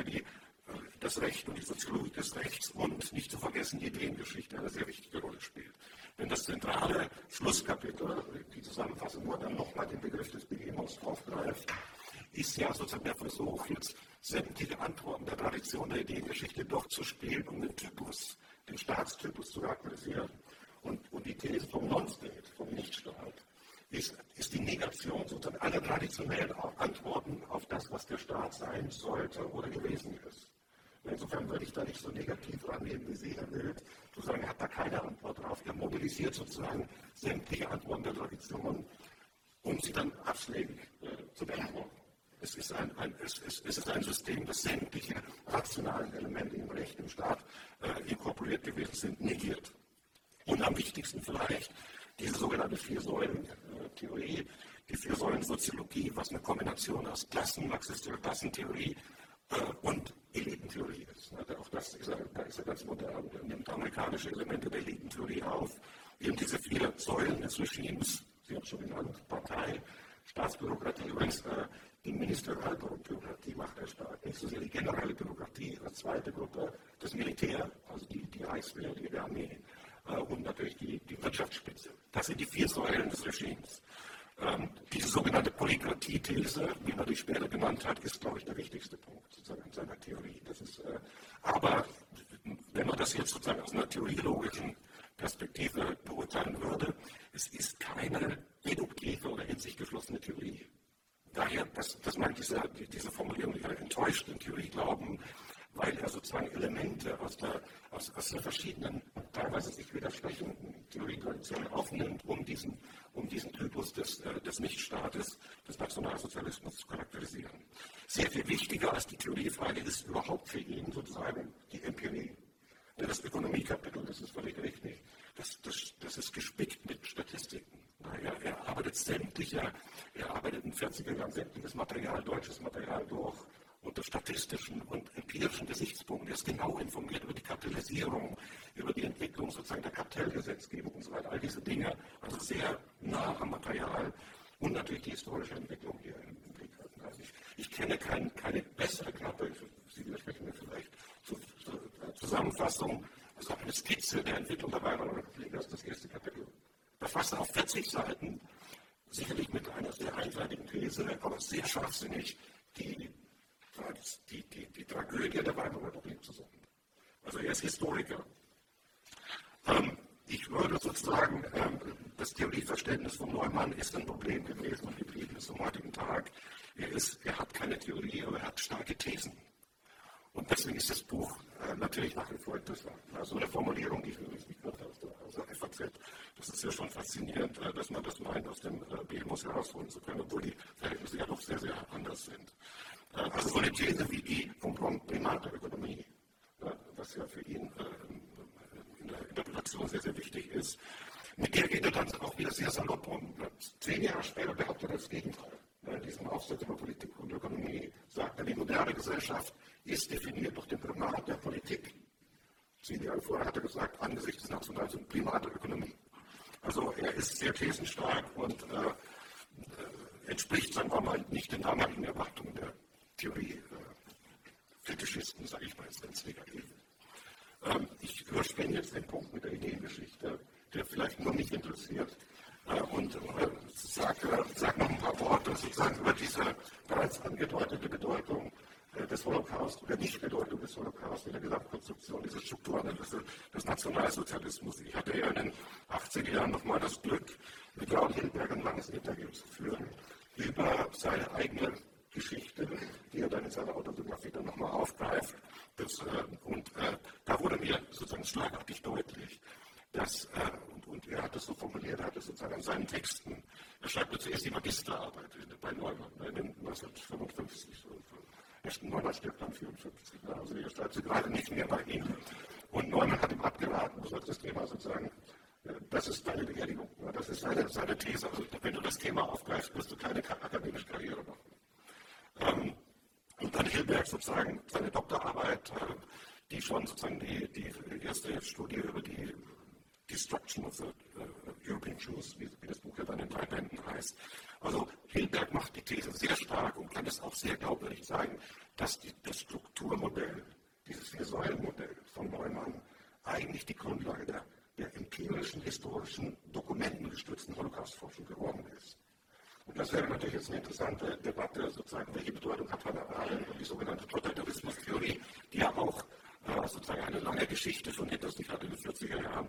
das Recht und die Soziologie des Rechts und nicht zu vergessen die Ideengeschichte eine sehr wichtige Rolle spielt. Denn das zentrale Schlusskapitel, die Zusammenfassung, wo er dann nochmal den Begriff des Behemoths aufgreift, ist ja sozusagen der Versuch, jetzt sämtliche Antworten der Tradition der Ideengeschichte durchzuspielen, um den Typus, den Staatstypus zu charakterisieren. Und die These vom Non-State, vom Nichtstaat, ist die Negation sozusagen aller traditionellen Antworten auf das, was der Staat sein sollte oder gewesen ist. Insofern würde ich da nicht so negativ rangehen, wie Sie, Herr Wild, zu sagen, er hat da keine Antwort drauf. Er mobilisiert sozusagen sämtliche Antworten der Tradition, um sie dann abschlägig zu beantworten. Es ist ein System, das sämtliche rationalen Elemente im Recht, im Staat inkorporiert gewesen sind, negiert. Und am wichtigsten vielleicht diese sogenannte Vier-Säulen-Theorie, die Vier-Säulen-Soziologie, was eine Kombination aus marxistischer Klassentheorie und Elitentheorie ist. Auch da ist er ganz modern. Er nimmt amerikanische Elemente der Elitentheorie auf. Eben diese 4 Säulen des Regimes, Sie haben es schon genannt, Partei, Staatsbürokratie, übrigens die Ministerialbürokratie macht der Staat, nicht so sehr die generelle Bürokratie, als zweite Gruppe das Militär, also die Reichswehr, die Armee und natürlich die Wirtschaftsspitze. Das sind die 4 Säulen des Regimes. Diese sogenannte Polykratie-These, wie man die später genannt hat, ist, glaube ich, der wichtigste Punkt sozusagen in seiner Theorie. Aber wenn man das jetzt sozusagen aus einer theorielogischen Perspektive beurteilen würde, es ist keine deduktive oder in sich geschlossene Theorie. Daher, das mag diese Formulierung enttäuscht in Theorie glauben, weil er sozusagen Elemente aus der verschiedenen, teilweise sich widersprechenden Theorietraditionen aufnimmt, um diesen Typus des Nichtstaates, des Nationalsozialismus zu charakterisieren. Sehr viel wichtiger als die Theoriefrage ist überhaupt für ihn sozusagen die Empirie. Denn das Ökonomiekapitel, das ist völlig richtig, das ist gespickt mit Statistiken. Er arbeitet in den 40er Jahren sämtliches Material, deutsches Material durch, unter statistischen und empirischen Gesichtspunkten. Er ist genau informiert über die Kapitalisierung, über die Entwicklung sozusagen der Kartellgesetzgebung und so weiter. All diese Dinge, also sehr nah am Material und natürlich die historische Entwicklung, die er im Blick hat. Also ich kenne keine bessere Klappe, Sie widersprechen mir vielleicht, zur Zusammenfassung, also eine Skizze der Entwicklung der Weimarer Republik, das ist das erste Kapitel. Da fasst er auf 40 Seiten, sicherlich mit einer sehr einseitigen These, aber sehr scharfsinnig, die Tragödie der Weimarer Republik zusammen. Also er ist Historiker. Ich würde sozusagen, das Theorieverständnis von Neumann ist ein Problem gewesen und geblieben ist am heutigen Tag. Er hat keine Theorie, aber er hat starke Thesen. Und deswegen ist das Buch natürlich nach wie vor interessant. Also eine Formulierung, die ich übrigens nicht gehört habe aus der FAZ, das ist ja schon faszinierend, dass man das meint, aus dem Behemoth herausholen zu können, obwohl die Verhältnisse ja doch sehr, sehr anders sind. Also so eine These wie die vom Primat der Ökonomie, was ja für ihn in der Interpretation sehr, sehr wichtig ist, mit der geht er dann auch wieder sehr salopp um. 10 Jahre später behauptet er das Gegenteil. In diesem Aufsatz über Politik und Ökonomie sagt er, die moderne Gesellschaft ist definiert durch den Primat der Politik. 10 Jahre vorher hat er gesagt, angesichts des Nationals- und Primat der Ökonomie. Also er ist sehr thesenstark und entspricht, sagen wir mal, nicht den damaligen Erwartungen der Theorie-Fetischisten, sage ich mal jetzt ganz negativ. Ich überspringe jetzt den Punkt mit der Ideengeschichte, der vielleicht nur mich interessiert, und sag noch ein paar Worte sozusagen über diese bereits angedeutete Bedeutung des Holocaust oder Nichtbedeutung des Holocaust in der Gesamtkonstruktion dieser Strukturanalyse des Nationalsozialismus. Ich hatte ja in den 80er Jahren nochmal das Glück, mit Raul Hilberg ein langes Interview zu führen über seine eigene Geschichte, die er dann in seiner Autobiografie dann nochmal aufgreift. Da wurde mir sozusagen schlagartig deutlich, dass, und er hat es so formuliert, er hat es sozusagen an seinen Texten, er schreibt zuerst die Magisterarbeit bei Neumann, 1955, Neumann stirbt dann 1954, also er schreibt sie gerade nicht mehr bei ihm. Und Neumann hat ihm abgeraten, du sollst das Thema sozusagen, das ist deine Beerdigung, das ist seine These, also wenn du das Thema aufgreifst, wirst du keine akademische Karriere machen. Und dann Hilberg sozusagen seine Doktorarbeit, die schon sozusagen die erste Studie über die Destruction of the European Jews, wie das Buch ja dann in 3 Bänden heißt. Also Hilberg macht die These sehr stark und kann es auch sehr glaubwürdig zeigen, dass das Strukturmodell, dieses 4-Säulen-Modell von Neumann eigentlich die Grundlage der empirischen, historischen, dokumentengestützten Holocaustforschung geworden ist. Und das wäre natürlich jetzt eine interessante Debatte, sozusagen, welche Bedeutung hat Hannah Arendt und die sogenannte Totalitarismus-Theorie, die ja auch sozusagen eine lange Geschichte schon hinter sich hat in den 40er Jahren,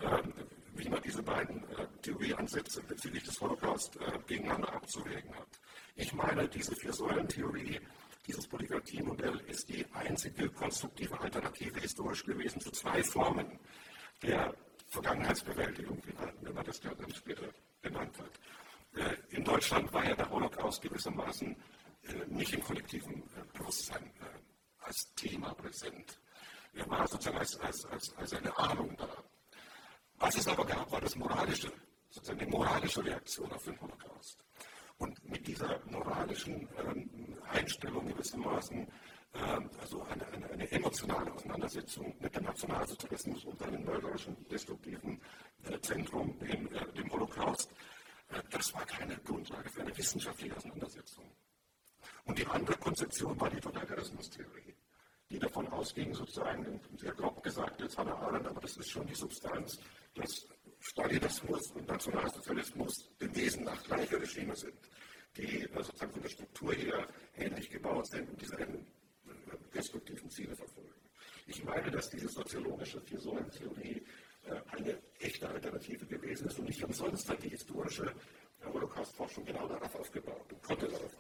wie man diese beiden Theorieansätze bezüglich des Holocaust gegeneinander abzuwägen hat. Ich meine, diese 4-Säulen-Theorie, dieses Polykratie-Modell ist die einzige konstruktive Alternative historisch gewesen zu 2 Formen der Vergangenheitsbewältigung, wie man das ja dann später genannt hat. In Deutschland war ja der Holocaust gewissermaßen nicht im kollektiven Bewusstsein als Thema präsent. Er war sozusagen als eine Ahnung da. Was es aber gab, war sozusagen die moralische Reaktion auf den Holocaust. Und mit dieser moralischen Einstellung gewissermaßen, also eine emotionale Auseinandersetzung mit dem Nationalsozialismus und seinem mörderischen, destruktiven Zentrum, dem Holocaust, das war keine Grundlage für eine wissenschaftliche Auseinandersetzung. Und die andere Konzeption war die Totalitarismus-Theorie, die davon ausging, sozusagen, sehr grob gesagt, jetzt Hannah Arendt, aber das ist schon die Substanz, dass Stalinismus und Nationalsozialismus dem Wesen nach gleiche Regime sind, die sozusagen von der Struktur her ähnlich gebaut sind und dieselben destruktiven Ziele verfolgen. Ich meine, dass diese soziologische 4-Säulen-Theorie eine echte Alternative gewesen ist und nicht umsonst hat die historische Holocaust-Forschung genau darauf aufgebaut und konnte darauf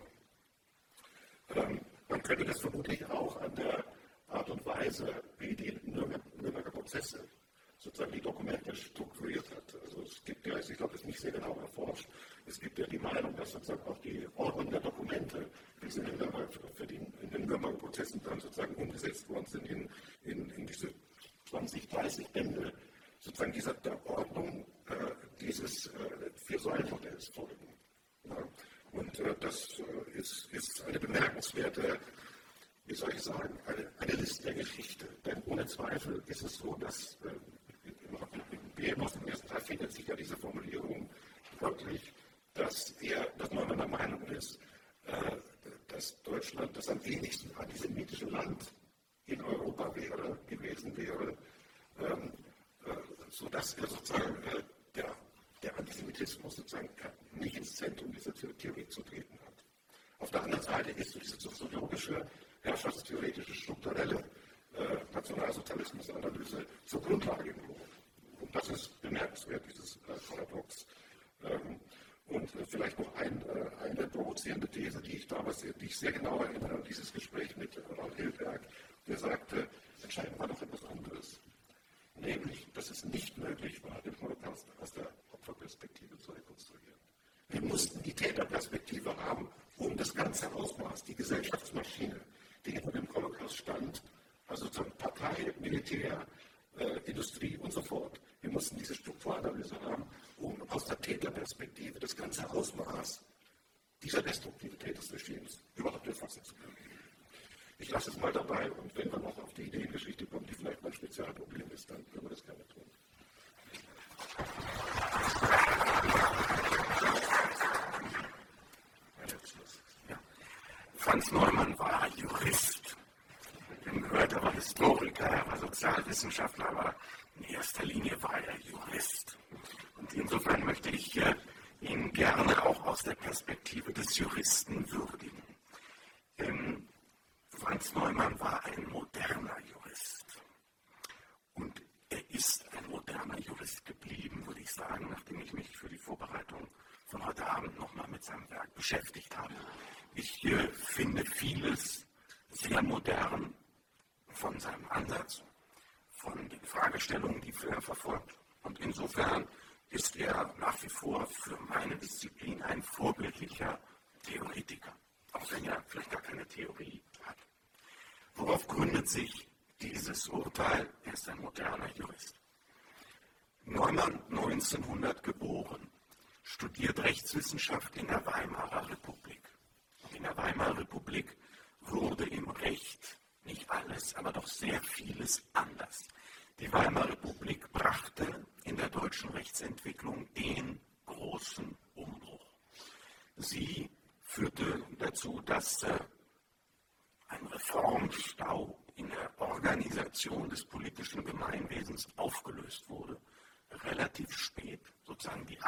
aufbauen. Man könnte das vermutlich auch an der Art und Weise, wie die Nürnberger Prozesse sozusagen die Dokumente strukturiert hat. Also es gibt ja, ich glaube, das ist nicht sehr genau erforscht, es gibt ja die Meinung, dass sozusagen auch die Ordnung der Dokumente, die in den Nürnberger Prozessen dann sozusagen umgesetzt worden sind in diese 20, 30 Bände, sozusagen der Ordnung dieses 4-Säulen-Modells folgen. Ja. Und das ist eine bemerkenswerte, wie soll ich sagen, eine Liste der Geschichte. Denn ohne Zweifel ist es so, dass im ersten Teil findet sich ja diese Formulierung wirklich, dass Neumann der Meinung ist, dass Deutschland das am wenigsten antisemitische Land in Europa gewesen wäre, sodass er sozusagen der Antisemitismus sozusagen nicht ins Zentrum dieser Theorie zu treten hat. Auf der anderen Seite ist diese soziologische, herrschaftstheoretische, strukturelle Nationalsozialismus-Analyse zur Grundlage genommen. Und das ist bemerkenswert, dieses Paradox. Und vielleicht noch eine provozierende These, die ich sehr genau erinnere an dieses Gespräch mit Raul Hilberg, der sagte, entscheidend war doch etwas anderes. Nämlich, dass es nicht möglich war, den Holocaust aus der Opferperspektive zu rekonstruieren. Wir mussten die Täterperspektive haben um das ganze Ausmaß, die Gesellschaftsmaschine, die hinter dem Holocaust stand, also sozusagen Partei, Militär, Industrie und so fort. Wir mussten diese Strukturanalyse haben, um aus der Täterperspektive das ganze Ausmaß dieser Destruktivität des Regimes überhaupt erfassen zu können. Ich lasse es mal dabei und wenn wir noch auf die Ideengeschichte kommen, die vielleicht mein Spezialproblem ist, dann können wir das gerne tun. Ja. Franz Neumann war Jurist. Wir haben gehört, er war Historiker, er war Sozialwissenschaftler, aber in erster Linie war er Jurist. Und insofern möchte ich ihn gerne auch aus der Perspektive des Juristen würdigen. Franz Neumann war ein moderner Jurist. Und er ist ein moderner Jurist geblieben, würde ich sagen, nachdem ich mich für die Vorbereitung von heute Abend nochmal mit seinem Werk beschäftigt habe. Ich finde vieles sehr modern von seinem Ansatz, von den Fragestellungen, die er verfolgt. Und insofern ist er nach wie vor für meine Disziplin ein vorbildlicher Theoretiker, auch wenn er vielleicht gar keine Theorie hat. Worauf gründet sich dieses Urteil? Er ist ein moderner Jurist. Neumann, 1900 geboren, studiert Rechtswissenschaft in der Weimarer Republik. Und in der Weimarer Republik wurde im Recht nicht alles, aber doch sehr vieles anders. Die Weimarer Republik brachte in der deutschen Rechtsentwicklung den großen Umbruch. Sie führte dazu, dass ein Reformstau in der Organisation des politischen Gemeinwesens aufgelöst wurde. Relativ spät, sozusagen die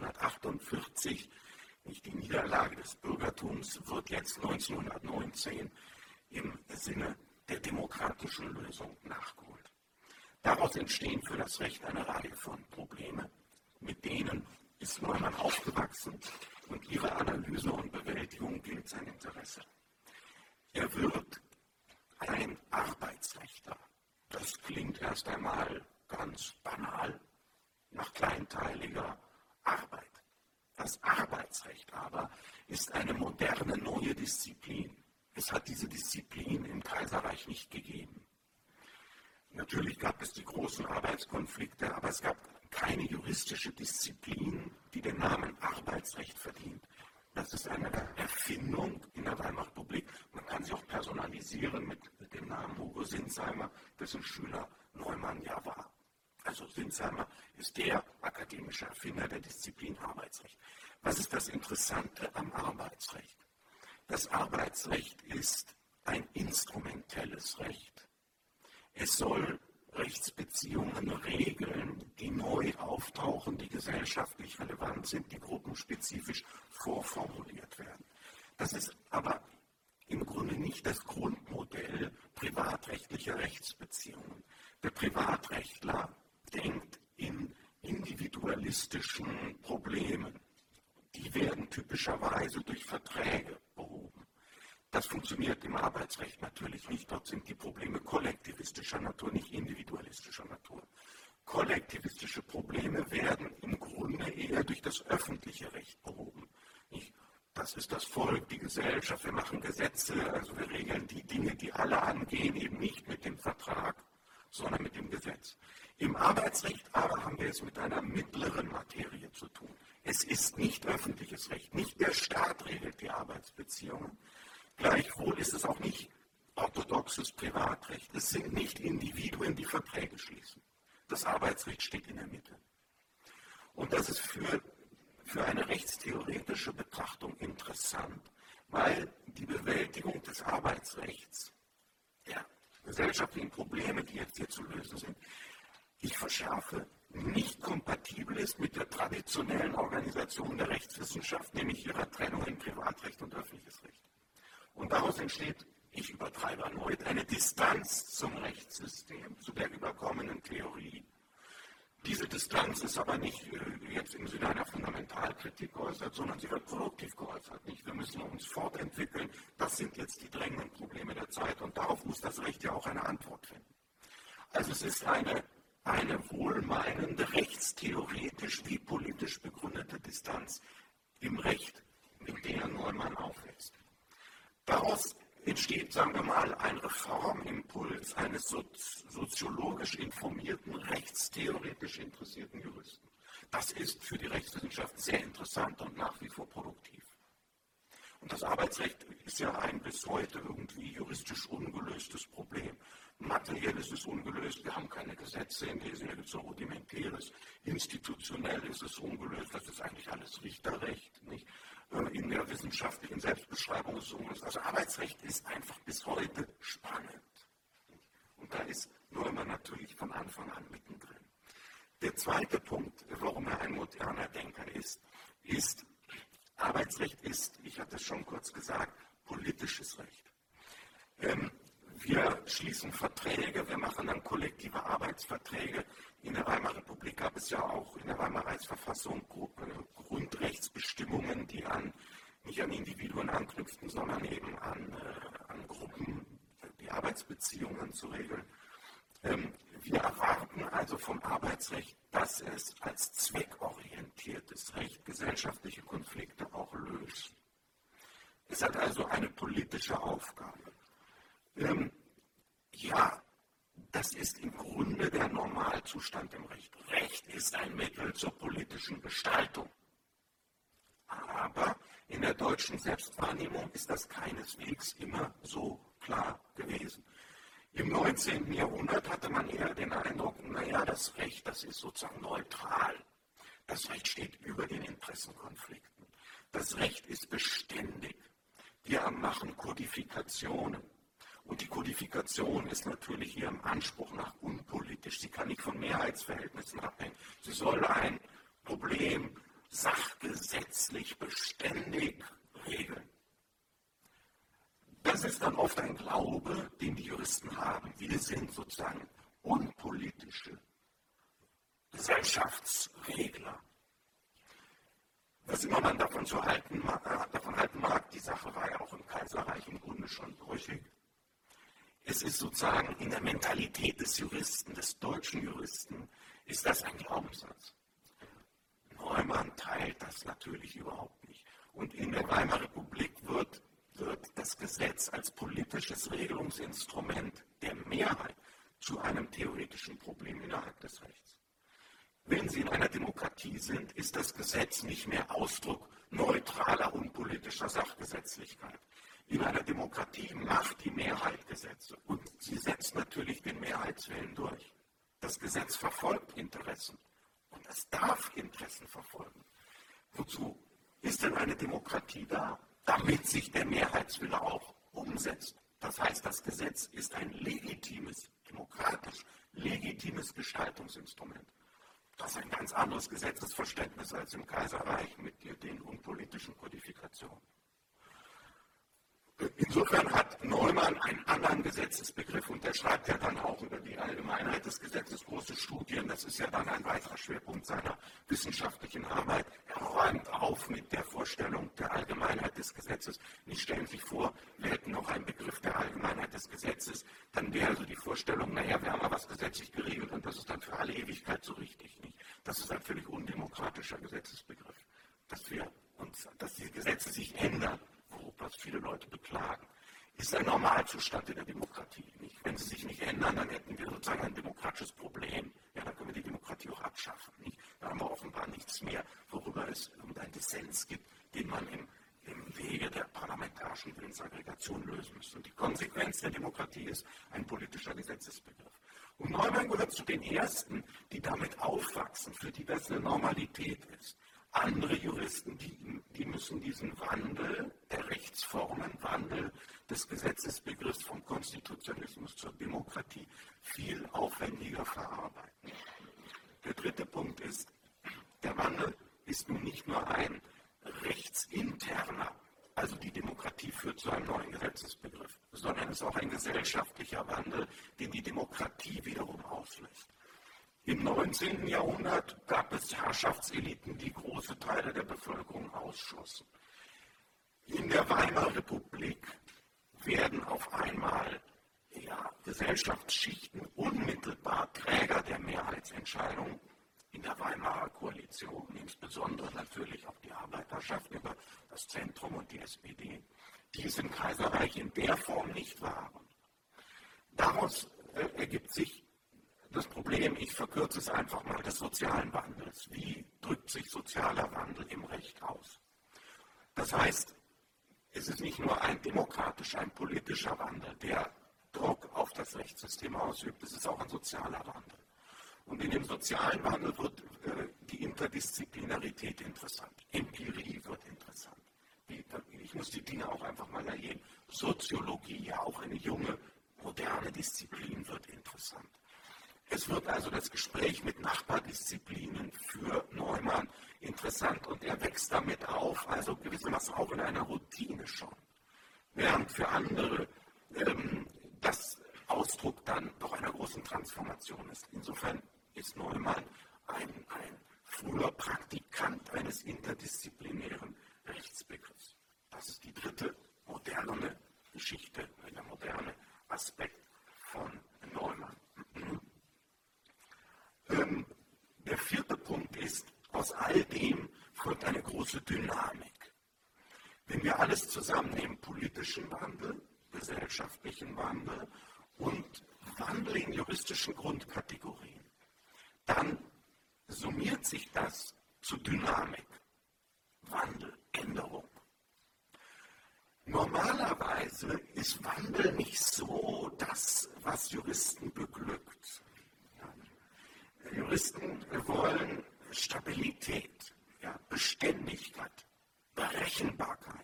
1848, nicht die Niederlage des Bürgertums, wird jetzt 1919 im Sinne der demokratischen Lösung nachgeholt. Daraus entstehen für das Recht eine Reihe von Problemen, mit denen ist Neumann aufgewachsen und ihre Analyse und Bewältigung gilt sein Interesse. Er wird ein Arbeitsrechtler. Das klingt erst einmal ganz banal, nach kleinteiliger Arbeit. Das Arbeitsrecht aber ist eine moderne neue Disziplin. Es hat diese Disziplin im Kaiserreich nicht gegeben. Natürlich gab es die großen Arbeitskonflikte, aber es gab keine juristische Disziplin, die den Namen Arbeitsrecht verdient. Das ist eine Erfindung in der Weimarer Republik. Man kann sie auch personalisieren mit dem Namen Hugo Sinsheimer, dessen Schüler Neumann ja war. Also Sinsheimer ist der akademische Erfinder der Disziplin Arbeitsrecht. Was ist das Interessante am Arbeitsrecht? Das Arbeitsrecht ist ein instrumentelles Recht. Es soll Rechtsbeziehungen regeln, die neu auftauchen, die gesellschaftlich relevant sind, die gruppenspezifisch vorformuliert werden. Das ist aber im Grunde nicht das Grundmodell privatrechtlicher Rechtsbeziehungen. Der Privatrechtler denkt in individualistischen Problemen. Die werden typischerweise durch Verträge behoben. Das funktioniert im Arbeitsrecht natürlich nicht. Dort sind die Probleme kollektivistischer Natur, nicht individualistischer Natur. Kollektivistische Probleme werden im Grunde eher durch das öffentliche Recht behoben. Das ist das Volk, die Gesellschaft, wir machen Gesetze, also wir regeln die Dinge, die alle angehen, eben nicht mit dem Vertrag, sondern mit dem Gesetz. Im Arbeitsrecht aber haben wir es mit einer mittleren Materie zu tun. Es ist nicht öffentliches Recht, nicht der Staat regelt die Arbeitsbeziehungen. Gleichwohl ist es auch nicht orthodoxes Privatrecht. Es sind nicht Individuen, die Verträge schließen. Das Arbeitsrecht steht in der Mitte. Und das ist für eine rechtstheoretische Betrachtung interessant, weil die Bewältigung des Arbeitsrechts, der gesellschaftlichen Probleme, die jetzt hier zu lösen sind, ich verschärfe, nicht kompatibel ist mit der traditionellen Organisation der Rechtswissenschaft, nämlich ihrer Trennung in Privatrecht und öffentliches Recht. Und daraus entsteht, ich übertreibe erneut, eine Distanz zum Rechtssystem, zu der überkommenen Theorie. Diese Distanz ist aber nicht jetzt im Sinne einer Fundamentalkritik geäußert, sondern sie wird produktiv geäußert. Nicht? Wir müssen uns fortentwickeln. Das sind jetzt die drängenden Probleme der Zeit und darauf muss das Recht ja auch eine Antwort finden. Also es ist eine wohlmeinende, rechtstheoretisch wie politisch begründete Distanz im Recht, mit der der Neumann aufwächst. Daraus entsteht, sagen wir mal, ein Reformimpuls eines soziologisch informierten, rechtstheoretisch interessierten Juristen. Das ist für die Rechtswissenschaft sehr interessant und nach wie vor produktiv. Und das Arbeitsrecht ist ja ein bis heute irgendwie juristisch ungelöstes Problem. Materiell ist es ungelöst, wir haben keine Gesetze, in diesem Sinne gibt es so Rudimentäres. Institutionell ist es ungelöst, das ist eigentlich alles Richterrecht. Nicht? In der wissenschaftlichen Selbstbeschreibung ist es ungelöst. Also Arbeitsrecht ist einfach bis heute spannend. Und da ist Neumann natürlich von Anfang an mittendrin. Der zweite Punkt, warum er ein moderner Denker ist, Arbeitsrecht ist, ich hatte es schon kurz gesagt, politisches Recht. Wir schließen Verträge, wir machen dann kollektive Arbeitsverträge. In der Weimarer Republik gab es ja auch in der Weimarer Reichsverfassung Grundrechtsbestimmungen, die nicht an Individuen anknüpften, sondern eben an Gruppen, die Arbeitsbeziehungen zu regeln. Wir erwarten also vom Arbeitsrecht, dass es als zweckorientiertes Recht gesellschaftliche Konflikte auch löst. Es hat also eine politische Aufgabe. Ja, das ist im Grunde der Normalzustand im Recht. Recht ist ein Mittel zur politischen Gestaltung. Aber in der deutschen Selbstwahrnehmung ist das keineswegs immer so klar gewesen. Im 19. Jahrhundert hatte man eher den Eindruck, das Recht, das ist sozusagen neutral. Das Recht steht über den Interessenkonflikten. Das Recht ist beständig. Wir machen Kodifikationen. Und die Kodifikation ist natürlich hier im Anspruch nach unpolitisch. Sie kann nicht von Mehrheitsverhältnissen abhängen. Sie soll ein Problem sachgesetzlich beständig regeln. Das ist dann oft ein Glaube, den die Juristen haben. Wir sind sozusagen unpolitische Gesellschaftsregler. Was immer man davon halten mag, die Sache war ja auch im Kaiserreich im Grunde schon brüchig. Es ist sozusagen in der Mentalität des Juristen, des deutschen Juristen, ist das ein Glaubenssatz. Neumann teilt das natürlich überhaupt nicht. Und in der Weimarer Republik wird das Gesetz als politisches Regelungsinstrument der Mehrheit zu einem theoretischen Problem innerhalb des Rechts. Wenn Sie in einer Demokratie sind, ist das Gesetz nicht mehr Ausdruck neutraler, unpolitischer Sachgesetzlichkeit. In einer Demokratie macht die Mehrheit Gesetze und sie setzt natürlich den Mehrheitswillen durch. Das Gesetz verfolgt Interessen und es darf Interessen verfolgen. Wozu ist denn eine Demokratie da? Damit sich der Mehrheitswille auch umsetzt. Das heißt, das Gesetz ist ein legitimes, demokratisch legitimes Gestaltungsinstrument. Das ist ein ganz anderes Gesetzesverständnis als im Kaiserreich mit den unpolitischen Kodifikationen. Insofern hat Neumann einen anderen Gesetzesbegriff und der schreibt ja dann auch über die Allgemeinheit des Gesetzes große Studien. Das ist ja dann ein weiterer Schwerpunkt seiner wissenschaftlichen Arbeit. Er räumt auf mit der Vorstellung der Allgemeinheit des Gesetzes. Und stellen Sie sich vor, wir hätten noch einen Begriff der Allgemeinheit des Gesetzes, dann wäre also die Vorstellung, wir haben ja was gesetzlich geregelt und das ist dann für alle Ewigkeit so richtig. Nicht? Das ist ein völlig undemokratischer Gesetzesbegriff, dass die Gesetze sich ändern. Was viele Leute beklagen, ist ein Normalzustand in der Demokratie. Nicht? Wenn sie sich nicht ändern, dann hätten wir sozusagen ein demokratisches Problem. Ja, dann können wir die Demokratie auch abschaffen. Nicht? Da haben wir offenbar nichts mehr, worüber es irgendeinen Dissens gibt, den man im Wege der parlamentarischen Willensaggregation lösen müsste. Und die Konsequenz der Demokratie ist ein politischer Gesetzesbegriff. Und Neumann gehört zu den Ersten, die damit aufwachsen, für die das eine Normalität ist. Andere Juristen, die müssen diesen Wandel der Rechtsformen, Wandel des Gesetzesbegriffs vom Konstitutionalismus zur Demokratie viel aufwendiger verarbeiten. Der dritte Punkt ist, der Wandel ist nun nicht nur ein rechtsinterner, also die Demokratie führt zu einem neuen Gesetzesbegriff, sondern es ist auch ein gesellschaftlicher Wandel, den die Demokratie wiederum auslöst. Im 19. Jahrhundert gab es Herrschaftseliten, die große Teile der Bevölkerung ausschlossen. In der Weimarer Republik werden auf einmal Gesellschaftsschichten unmittelbar Träger der Mehrheitsentscheidung. In der Weimarer Koalition, insbesondere natürlich auch die Arbeiterschaft über das Zentrum und die SPD, die es im Kaiserreich in der Form nicht waren. Daraus ergibt sich das Problem, ich verkürze es einfach mal, des sozialen Wandels. Wie drückt sich sozialer Wandel im Recht aus? Das heißt, es ist nicht nur ein demokratischer, ein politischer Wandel, der Druck auf das Rechtssystem ausübt, es ist auch ein sozialer Wandel. Und in dem sozialen Wandel wird die Interdisziplinarität interessant, Empirie wird interessant. Ich muss die Dinge auch einfach mal erheben. Soziologie, ja auch eine junge, moderne Disziplin wird interessant. Es wird also das Gespräch mit Nachbardisziplinen für Neumann interessant und er wächst damit auf, also gewissermaßen auch in einer Routine schon. Während für andere das Ausdruck dann doch einer großen Transformation ist. Insofern ist Neumann ein früher Praktikant eines interdisziplinären Rechtsbegriffs. Das ist die dritte moderne Geschichte, der moderne Aspekt von Neumann. Der vierte Punkt ist, aus all dem folgt eine große Dynamik. Wenn wir alles zusammennehmen, politischen Wandel, gesellschaftlichen Wandel und Wandel in juristischen Grundkategorien, dann summiert sich das zu Dynamik, Wandel, Änderung. Normalerweise ist Wandel nicht so das, was Juristen beglückt. Juristen wollen Stabilität, Beständigkeit, Berechenbarkeit.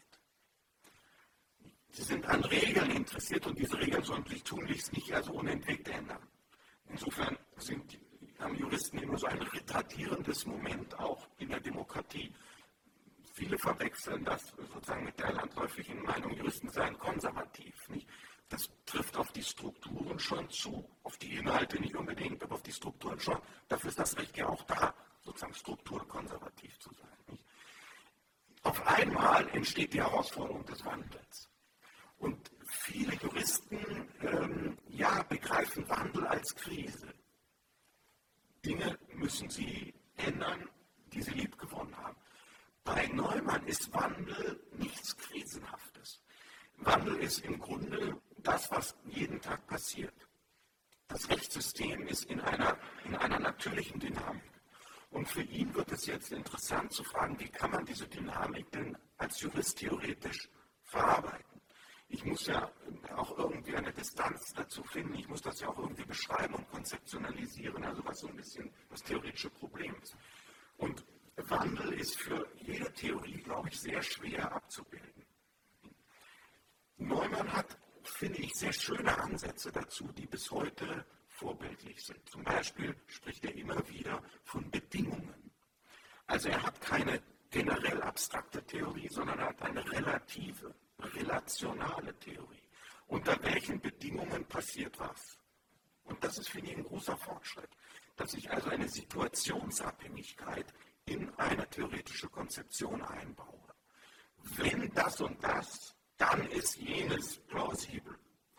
Sie sind an Regeln interessiert und diese Regeln sollen sich tunlichst nicht also unentwegt ändern. Insofern haben Juristen immer so ein retardierendes Moment auch in der Demokratie. Viele verwechseln das sozusagen mit der landläufigen Meinung, Juristen seien konservativ. Nicht? Das trifft auf die Strukturen schon zu, auf die Inhalte nicht unbedingt, aber auf die Strukturen schon. Dafür ist das Recht ja auch da, sozusagen strukturkonservativ zu sein. Nicht? Auf einmal entsteht die Herausforderung des Wandels. Und viele Juristen begreifen Wandel als Krise. Dinge müssen sie ändern, die sie liebgewonnen haben. Bei Neumann ist Wandel nichts Krisenhaftes. Wandel ist im Grunde das, was jeden Tag passiert. Das Rechtssystem ist in einer natürlichen Dynamik. Und für ihn wird es jetzt interessant zu fragen, wie kann man diese Dynamik denn als Jurist theoretisch verarbeiten? Ich muss ja auch irgendwie eine Distanz dazu finden, ich muss das ja auch irgendwie beschreiben und konzeptionalisieren, also was so ein bisschen das theoretische Problem ist. Und Wandel ist für jede Theorie, glaube ich, sehr schwer abzubilden. Neumann hat, finde ich, sehr schöne Ansätze dazu, die bis heute vorbildlich sind. Zum Beispiel spricht er immer wieder von Bedingungen. Also er hat keine generell abstrakte Theorie, sondern er hat eine relative, relationale Theorie. Unter welchen Bedingungen passiert was? Und das ist, finde ich, ein großer Fortschritt, dass ich also eine Situationsabhängigkeit in eine theoretische Konzeption einbaue. Wenn das und das, dann ist jenes plausibel.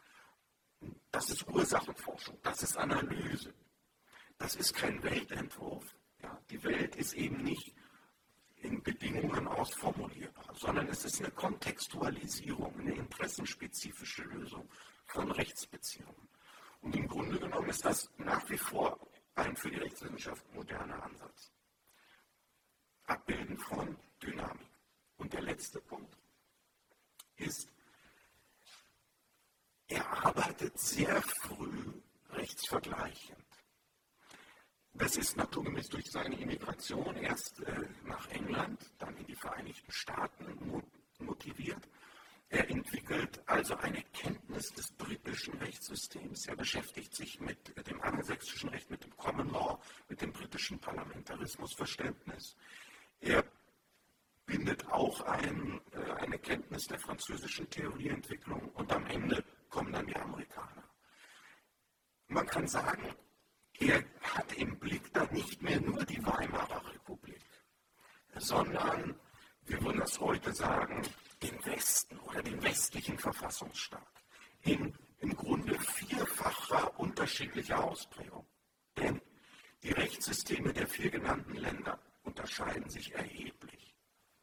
Das ist Ursachenforschung, das ist Analyse. Das ist kein Weltentwurf. Ja, die Welt ist eben nicht in Bedingungen ausformulierbar, sondern es ist eine Kontextualisierung, eine interessenspezifische Lösung von Rechtsbeziehungen. Und im Grunde genommen ist das nach wie vor ein für die Rechtswissenschaft moderner Ansatz. Abbilden von Dynamik. Und der letzte Punkt ist, er arbeitet sehr früh rechtsvergleichend. Das ist naturgemäß durch seine Immigration erst nach England, dann in die Vereinigten Staaten motiviert. Er entwickelt also eine Kenntnis des britischen Rechtssystems. Er beschäftigt sich mit dem angelsächsischen Recht, mit dem Common Law, mit dem britischen Parlamentarismusverständnis. Er bindet auch eine Kenntnis der französischen Theorieentwicklung und am Ende kommen dann die Amerikaner. Man kann sagen, er hat im Blick da nicht mehr nur die Weimarer Republik, sondern, wir würden das heute sagen, den Westen oder den westlichen Verfassungsstaat in im Grunde vierfacher unterschiedlicher Ausprägung. Denn die Rechtssysteme der 4 genannten Länder unterscheiden sich erheblich.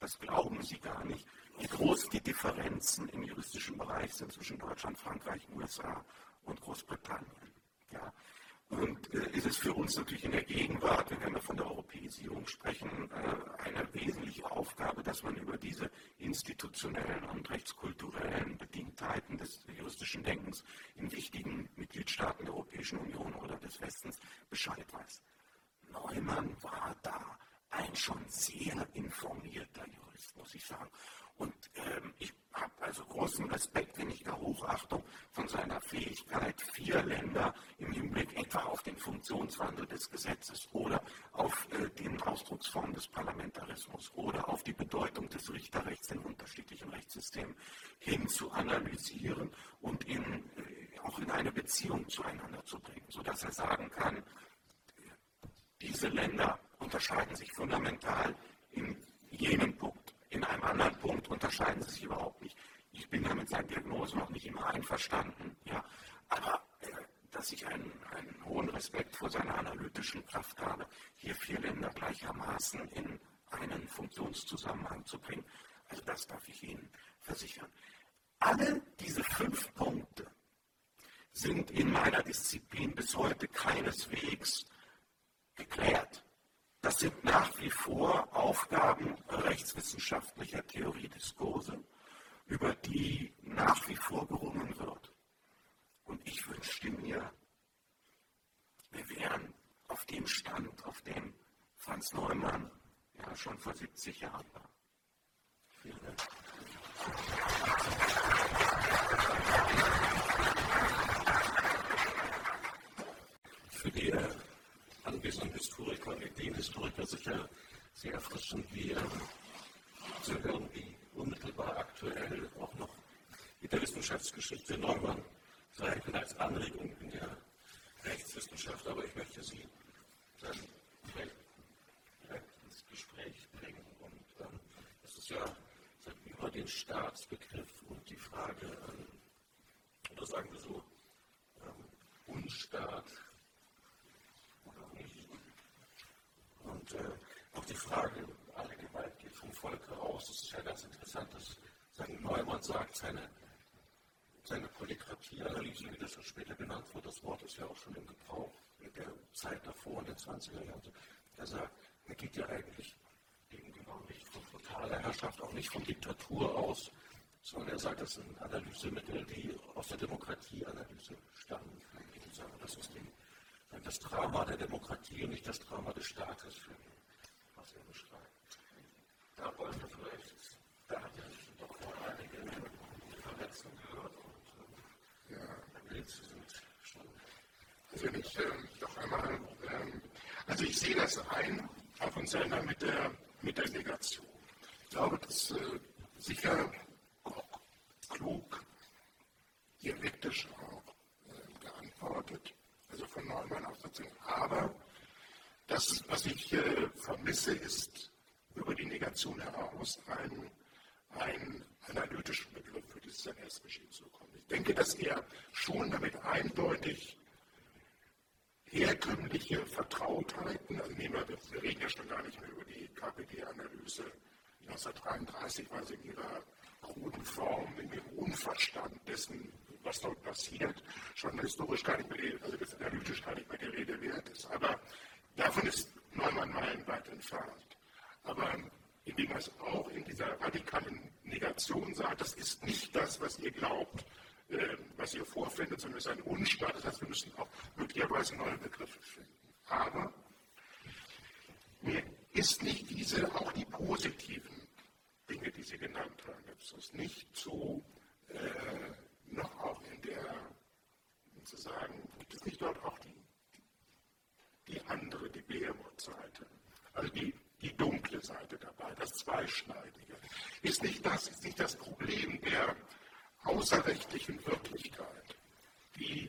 Das glauben Sie gar nicht, wie groß die Differenzen im juristischen Bereich sind zwischen Deutschland, Frankreich, USA und Großbritannien. Ja. Und ist es für uns natürlich in der Gegenwart, wenn wir von der Europäisierung sprechen, eine wesentliche Aufgabe, dass man über diese institutionellen und rechtskulturellen Bedingtheiten des juristischen Denkens in wichtigen Mitgliedstaaten der Europäischen Union oder des Westens Bescheid weiß. Neumann war da ein schon sehr informierter Jurist, muss ich sagen. Und ich habe also großen Respekt, wenn nicht gar Hochachtung von seiner Fähigkeit, 4 Länder im Hinblick etwa auf den Funktionswandel des Gesetzes oder auf den Ausdrucksformen des Parlamentarismus oder auf die Bedeutung des Richterrechts in unterschiedlichen Rechtssystemen hin zu analysieren und auch in eine Beziehung zueinander zu bringen, sodass er sagen kann, diese Länder unterscheiden sich fundamental in jenem Punkt. In einem anderen Punkt unterscheiden sie sich überhaupt nicht. Ich bin ja mit seinen Diagnosen noch nicht immer einverstanden, ja, aber dass ich einen hohen Respekt vor seiner analytischen Kraft habe, hier 4 Länder gleichermaßen in einen Funktionszusammenhang zu bringen, also das darf ich Ihnen versichern. Alle diese 5 Punkte sind in meiner Disziplin bis heute keineswegs geklärt. Das sind nach wie vor Aufgaben rechtswissenschaftlicher Theoriediskurse, über die nach wie vor gerungen wird. Und ich wünschte mir, wir wären auf dem Stand, auf dem Franz Neumann ja schon vor 70 Jahren war. Vielen Dank. Für die anwesenden Historiker und Ideenhistoriker sicher sehr erfrischend, wie zu hören, wie unmittelbar aktuell auch noch mit der Wissenschaftsgeschichte Neumann sei als Anregung in der Rechtswissenschaft, aber ich möchte Sie dann vielleicht ins Gespräch bringen. Und das ist ja über den Staatsbegriff und die Frage, oder sagen wir so, Unstaat oder nicht. Und auch die Frage, alle Gewalt geht vom Volk heraus, das ist ja ganz interessant, dass Neumann sagt, seine Polygraphie-Analyse, wie das später genannt wird, das Wort ist ja auch schon im Gebrauch mit der Zeit davor, in den 20er Jahren. Er sagt, er geht ja eigentlich eben genau nicht von totaler Herrschaft, auch nicht von Diktatur aus, sondern er sagt, das sind Analysemittel, die aus der Demokratieanalyse stammen. Das ist das Drama der Demokratie und nicht das Drama des Staates, was er beschreibt. Da wollen wir vielleicht, da hat er doch vor einige Verletzungen gehört und Pilze sind schon. Also wenn ich doch einmal, also ich sehe das ein, auf uns selber mit der Negation. Ich glaube, das sicher auch klug, dialektisch auch geantwortet, also von Neumann auf sozusagen. Aber das, was ich vermisse, ist über die Negation heraus ein analytischen Begriff für dieses NS-Regime zu bekommen. Ich denke, dass er schon damit eindeutig herkömmliche Vertrautheiten, also wir reden ja schon gar nicht mehr über die KPD-Analyse 1933, weil sie in ihrer kruden Form, in ihrem Unverstand dessen, was dort passiert, schon historisch gar nicht mehr, also das analytisch gar nicht mehr die Rede wert ist. Aber davon ist Neumann meilenweit entfernt. Aber indem er es auch in dieser radikalen Negation sagt, das ist nicht das, was ihr glaubt, was ihr vorfindet, sondern es ist ein Unstaat. Das heißt, wir müssen auch möglicherweise neue Begriffe finden. Aber mir ist nicht auch die positiven Dinge, die Sie genannt haben, das ist nicht so, noch auch in der, zu sagen, gibt es nicht dort auch die andere, die Behemoth-Seite, also die dunkle Seite dabei, das Zweischneidige. Ist nicht das Problem der außerrechtlichen Wirklichkeit, die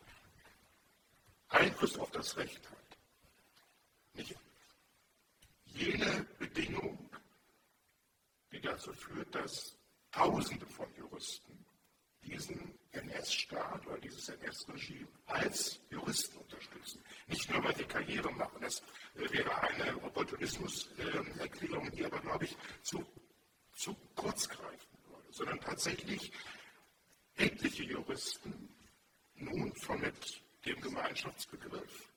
Einfluss auf das Recht hat. Nicht jene Bedingung, die dazu führt, dass Tausende von Juristen, diesen NS-Staat oder dieses NS-Regime als Juristen unterstützen. Nicht nur, weil sie Karriere machen, das wäre eine Opportunismus-Erklärung, die aber, glaube ich, zu kurz greifen würde, sondern tatsächlich etliche Juristen nun von mit dem Gemeinschaftsbegriff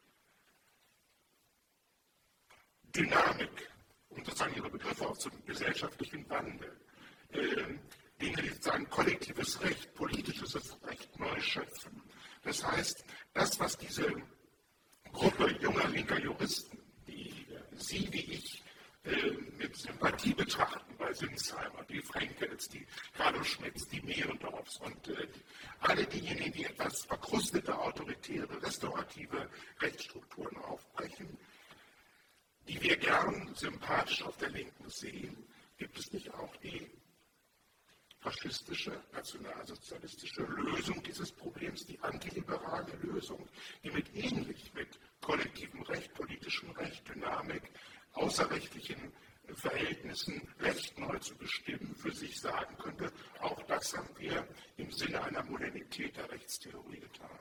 Dynamik, um sozusagen ihre Begriffe auch zum gesellschaftlichen Wandel, Dinge, die sozusagen kollektives Recht, politisches Recht neu schöpfen. Das heißt, das, was diese Gruppe junger linker Juristen, die Sie wie ich mit Sympathie betrachten, bei Sinsheimer, die Frenkels, die Carlo Schmitz, die Mehrendorfs und alle diejenigen, die etwas verkrustete, autoritäre, restaurative Rechtsstrukturen aufbrechen, die wir gern sympathisch auf der Linken sehen, gibt es nicht auch die faschistische, nationalsozialistische Lösung dieses Problems, die antiliberale Lösung, die ähnlich mit kollektivem Recht, politischem Recht, Dynamik, außerrechtlichen Verhältnissen Recht neu zu bestimmen, für sich sagen könnte, auch das haben wir im Sinne einer Modernität der Rechtstheorie getan.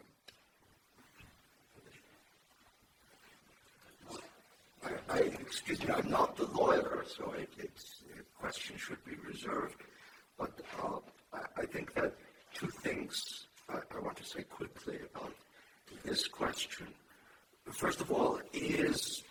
Excuse me, I'm not the lawyer, so the question should be reserved. But I think that two things I want to say quickly about this question. First of all, is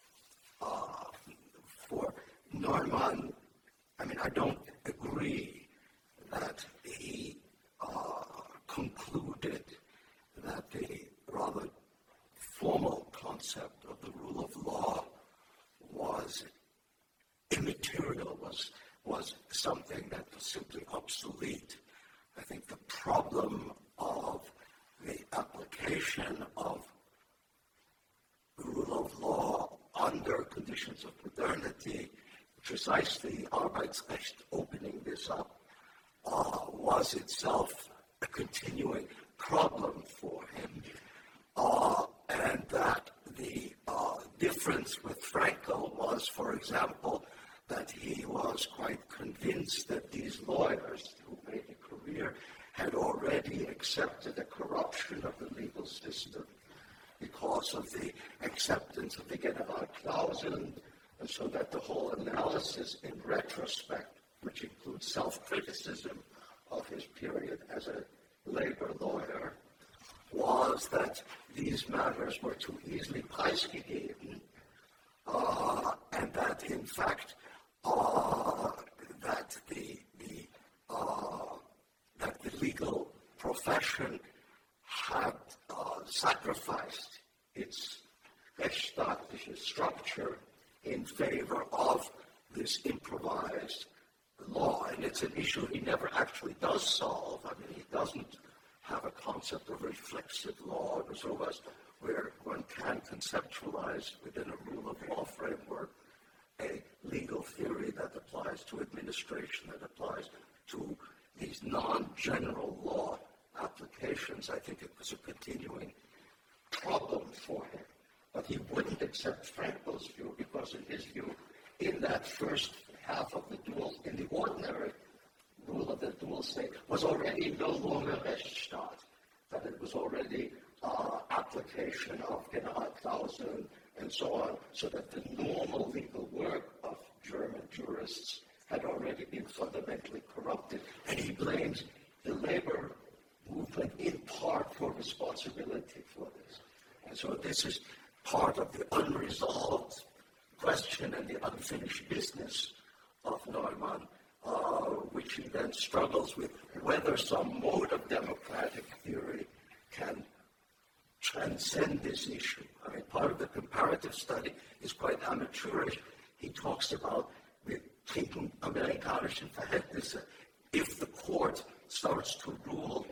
for Neumann, I don't agree that he concluded that the rather formal concept of the rule of law was immaterial, was something that was simply obsolete. I think the problem of the application of the rule of law under conditions of modernity, precisely Arbeitsrecht opening this up, was itself a continuing problem for him. And that the difference with Frankl was, for example, that he was quite convinced that these lawyers who made a career had already accepted the corruption of the legal system because of the acceptance of the Generalklauseln, and so that the whole analysis in retrospect, which includes self-criticism of his period as a labor lawyer, was that these matters were too easily preisgegeben, and that in fact that the legal profession had sacrificed its rechtsstaatliche structure in favor of this improvised law. And it's an issue he never actually does solve. He doesn't have a concept of reflexive law or so as where one can conceptualize within a rule of law framework a legal theory that applies to administration, that applies to these non-general law applications. I think it was a continuing problem for him. But he wouldn't accept Frankl's view because in his view, in that first half of the duel, in the ordinary rule of the dual state, was already no longer Rechtsstaat, that it was already application of Generalklauseln and so on, so that the normal legal work of German jurists had already been fundamentally corrupted. And he blames the labor movement in part for responsibility for this. And so this is part of the unresolved question and the unfinished business of Neumann, which he then struggles with whether some mode of democratic theory can transcend this issue. Part of the comparative study is quite amateurish. He talks about the thinking amerikanischen Verhältnisse. If the court starts to rule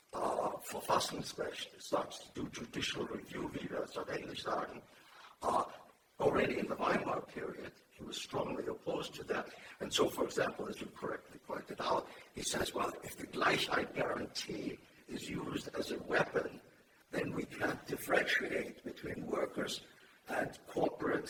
Verfassungsrecht, starts to do judicial review, wie wir es auf Englisch sagen, already in the Weimar period, he was strongly opposed to that. And so, for example, as you correctly pointed out, he says, well, if the Gleichheit guarantee is used as a weapon, then we can't differentiate between workers and corporate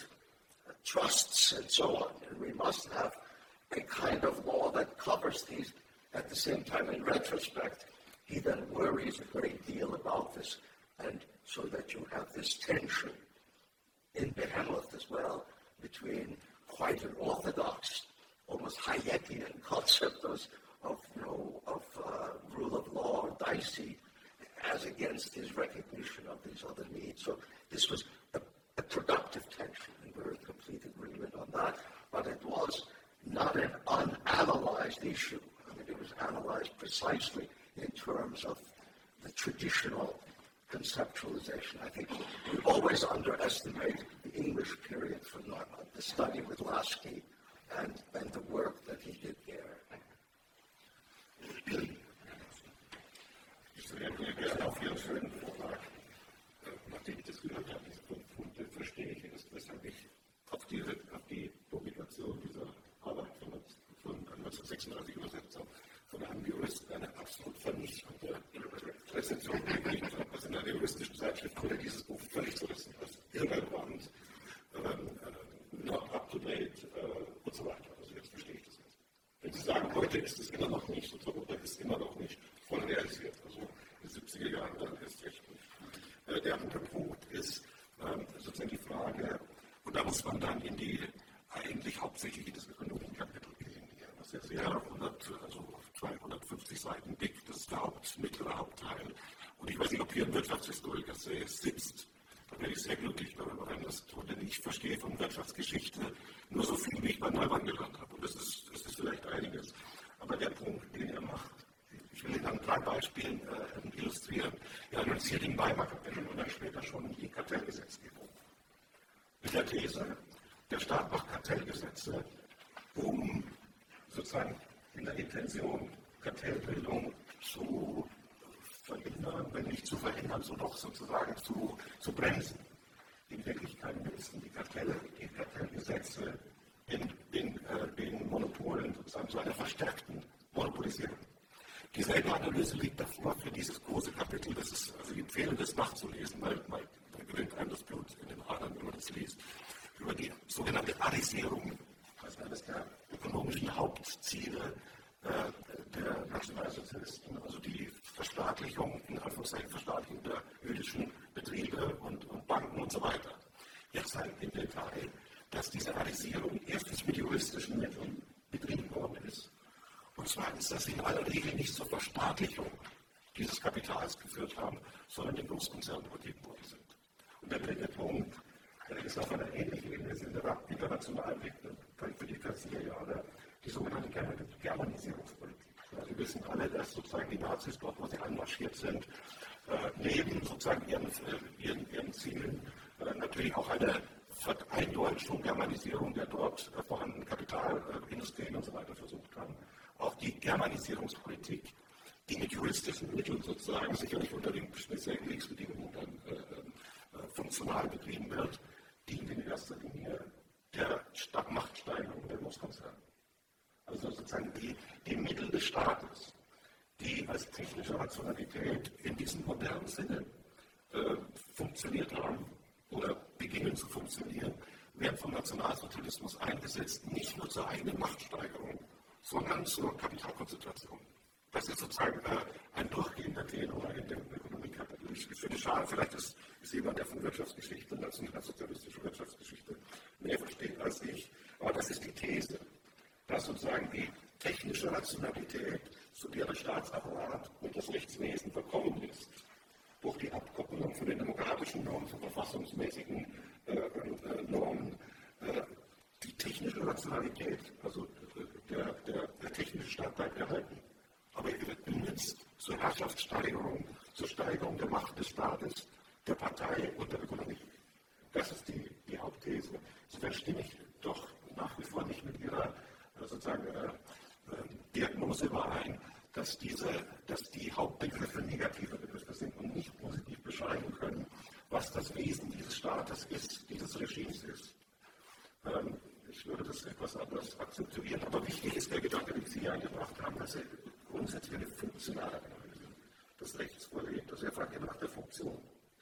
trusts and so on. And we must have a kind of law that covers these. At the same time, in retrospect, he then worries a great deal about this, and so that you have this tension in Behemoth as well between quite an orthodox, almost Hayekian concept of rule of law, Dicey, as against his recognition of these other needs. So this was a productive tension, and we're in complete agreement on that, but it was not an unanalyzed issue. I mean, it was analyzed precisely in terms of the traditional conceptualization. I think we always underestimate the English period from the study with Lasky and the work that he did there. Ich reagiere gerne auf Ihren schönen Vortrag. Nachdem ich das gehört habe, diese 5 Punkte, verstehe ich erst, weshalb ich auf die Publikation dieser Arbeit von 1936 übersetzt habe, von einem Juristen eine absolut vernichtende Rezension gegeben habe. Also in einer juristischen Zeitschrift wurde dieses Buch völlig zerrissen, als irrelevant, not up to date und so weiter. Also jetzt verstehe ich das jetzt. Wenn Sie sagen, heute ist es immer noch nicht, sozusagen, oder ist immer noch nicht voll realisiert, also in den 70er Jahren dann erst recht nicht. Der andere Punkt ist sozusagen die Frage, und da muss man dann in die eigentlich hauptsächlich in das Ökonomikapitel gehen, was ja sehr 250 Seiten dick, das ist der mittlere Hauptteil. Und ich weiß nicht, ob hier ein Wirtschaftshistoriker sitzt. Da wäre ich sehr glücklich darüber, wenn das tut, denn ich verstehe von Wirtschaftsgeschichte nur so viel, wie ich bei Neumann gelernt habe. Und das ist vielleicht einiges. Aber der Punkt, den er macht, ich will ihn an 3 Beispielen illustrieren. Er analysiert den Weimarer Kapitel und dann später schon die Kartellgesetzgebung. Mit der These, der Staat macht Kartellgesetze, um sozusagen in der Intention, Kartellbildung zu verhindern, wenn nicht zu verhindern, so doch sozusagen zu bremsen. In Wirklichkeit nutzen die Kartellgesetze den Monopolen sozusagen zu einer verstärkten Monopolisierung. Dieselbe Analyse liegt davor für dieses große Kapitel. Das ist, also ich empfehle das nachzulesen, weil da gewinnt einem das Blut in den Adern, wenn man das liest, über die sogenannte Arisierung, also eines der ökonomischen Hauptziele der Nationalsozialisten, also die Verstaatlichung, in Anführungszeichen Verstaatlichung der jüdischen Betriebe und Banken und so weiter. Er zeigt im Detail, dass diese Arisierung erstens mit juristischen Mitteln betrieben worden ist und zweitens, dass sie in aller Regel nicht zur Verstaatlichung dieses Kapitals geführt haben, sondern den Großkonzernen übergeben worden sind. Und der dritte Punkt, der ist auf einer ähnlichen Ebene in der internationalen für die 40er Jahre, die sogenannte Germanisierungspolitik. Also wir wissen alle, dass sozusagen die Nazis dort, wo sie einmarschiert sind, neben sozusagen ihren Zielen natürlich auch eine Eindeutschung, Germanisierung der dort vorhandenen Kapitalindustrien und so weiter versucht haben. Auch die Germanisierungspolitik, die mit juristischen Mitteln sozusagen sicherlich unter den speziellen Kriegsbedingungen dann funktional betrieben wird, dient in erster Linie der Machtsteigerung der Großkonzerne. Also sozusagen die Mittel des Staates, die als technische Rationalität in diesem modernen Sinne funktioniert haben oder beginnen zu funktionieren, werden vom Nationalsozialismus eingesetzt, nicht nur zur eigenen Machtsteigerung, sondern zur Kapitalkonzentration. Das ist sozusagen ein durchgehender Tenor in der Ökonomikapitel. Ich finde es schade, vielleicht ist jemand, der von Wirtschaftsgeschichte, nationalsozialistischer Wirtschaftsgeschichte mehr versteht als ich, aber das ist die These, dass sozusagen die technische Rationalität, zu der der Staatsapparat und das Rechtswesen verkommen ist, durch die Abkoppelung von den demokratischen Normen, von verfassungsmäßigen Normen, die technische Rationalität, also der technische Staat bleibt erhalten. Aber er wird benutzt zur Herrschaftssteigerung, zur Steigerung der Macht des Staates, der Partei und der Ökonomie. Das ist die Hauptthese. Insofern stimme ich doch nach wie vor nicht mit Ihrer sozusagen Diagnose überein, dass die Hauptbegriffe negative Begriffe sind und nicht positiv beschreiben können, was das Wesen dieses Staates ist, dieses Regimes ist. Ich würde das etwas anders akzentuieren, aber wichtig ist der Gedanke, den Sie eingebracht haben, dass er grundsätzlich eine funktionale Analyse des Rechts vorlegt. Also er fragt ja nach der Funktion.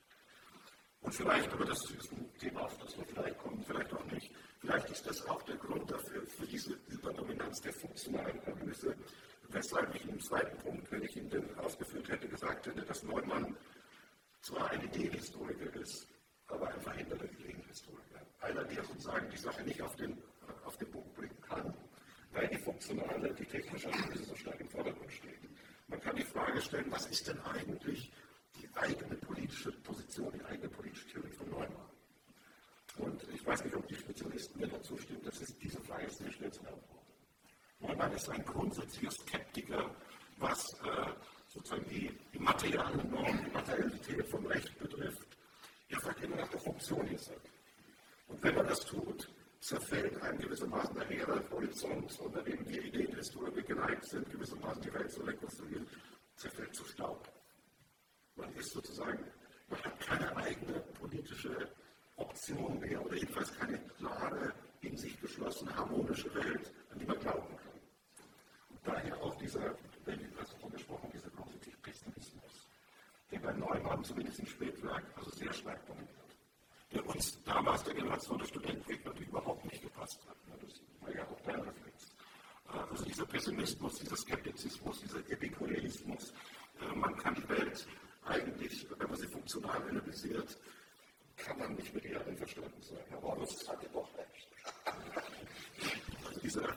Und vielleicht, aber das ist ein Thema, auf das wir vielleicht kommen, vielleicht auch nicht, vielleicht ist das auch der Grund dafür, für diese Überdominanz der funktionalen Analyse, weshalb ich im zweiten Punkt, wenn ich ihn denn ausgeführt hätte, gesagt hätte, dass Neumann zwar ein Ideenhistoriker ist, aber ein verhinderter Ideenhistoriker. Einer, der sozusagen die Sache nicht auf den Punkt bringen kann, weil die funktionale, die technische Analyse so stark im Vordergrund steht. Man kann die Frage stellen, was ist denn eigentlich die eigene politische Position, die eigene politische Theorie von Neumann? Und ich weiß nicht, ob die Spezialisten mir dazu stimmen, diese Frage ist sehr schwer zu beantworten. Neumann ist ein grundsätzlicher Skeptiker, was sozusagen die materialen Normen, die Materialität vom Recht betrifft. Er fragt immer nach der Funktion dieser Sache. Und wenn man das tut, zerfällt ein gewissermaßen der hehre Horizont, unter dem wir Ideenhistoriker geneigt sind, gewissermaßen die Welt zu rekonstruieren, zerfällt zu Staub. Man ist sozusagen, man hat keine eigene politische Option mehr oder jedenfalls keine klare, in sich geschlossene, harmonische Welt, an die man glauben kann. Und daher auch dieser, wenn ich also davon gesprochen habe, dieser konstruktive Pessimismus, der bei Neumann zumindest im Spätwerk also sehr stark dominiert. Der uns damals der Generation der Studentenweg natürlich überhaupt nicht gepasst hat. Das war ja auch dein Reflex. Also dieser Pessimismus, dieser Skeptizismus, dieser Epikureismus, man kann die Welt eigentlich, wenn man sie funktional analysiert, kann man nicht mit ihr einverstanden sein. Herr Horus hatte doch recht. Also diese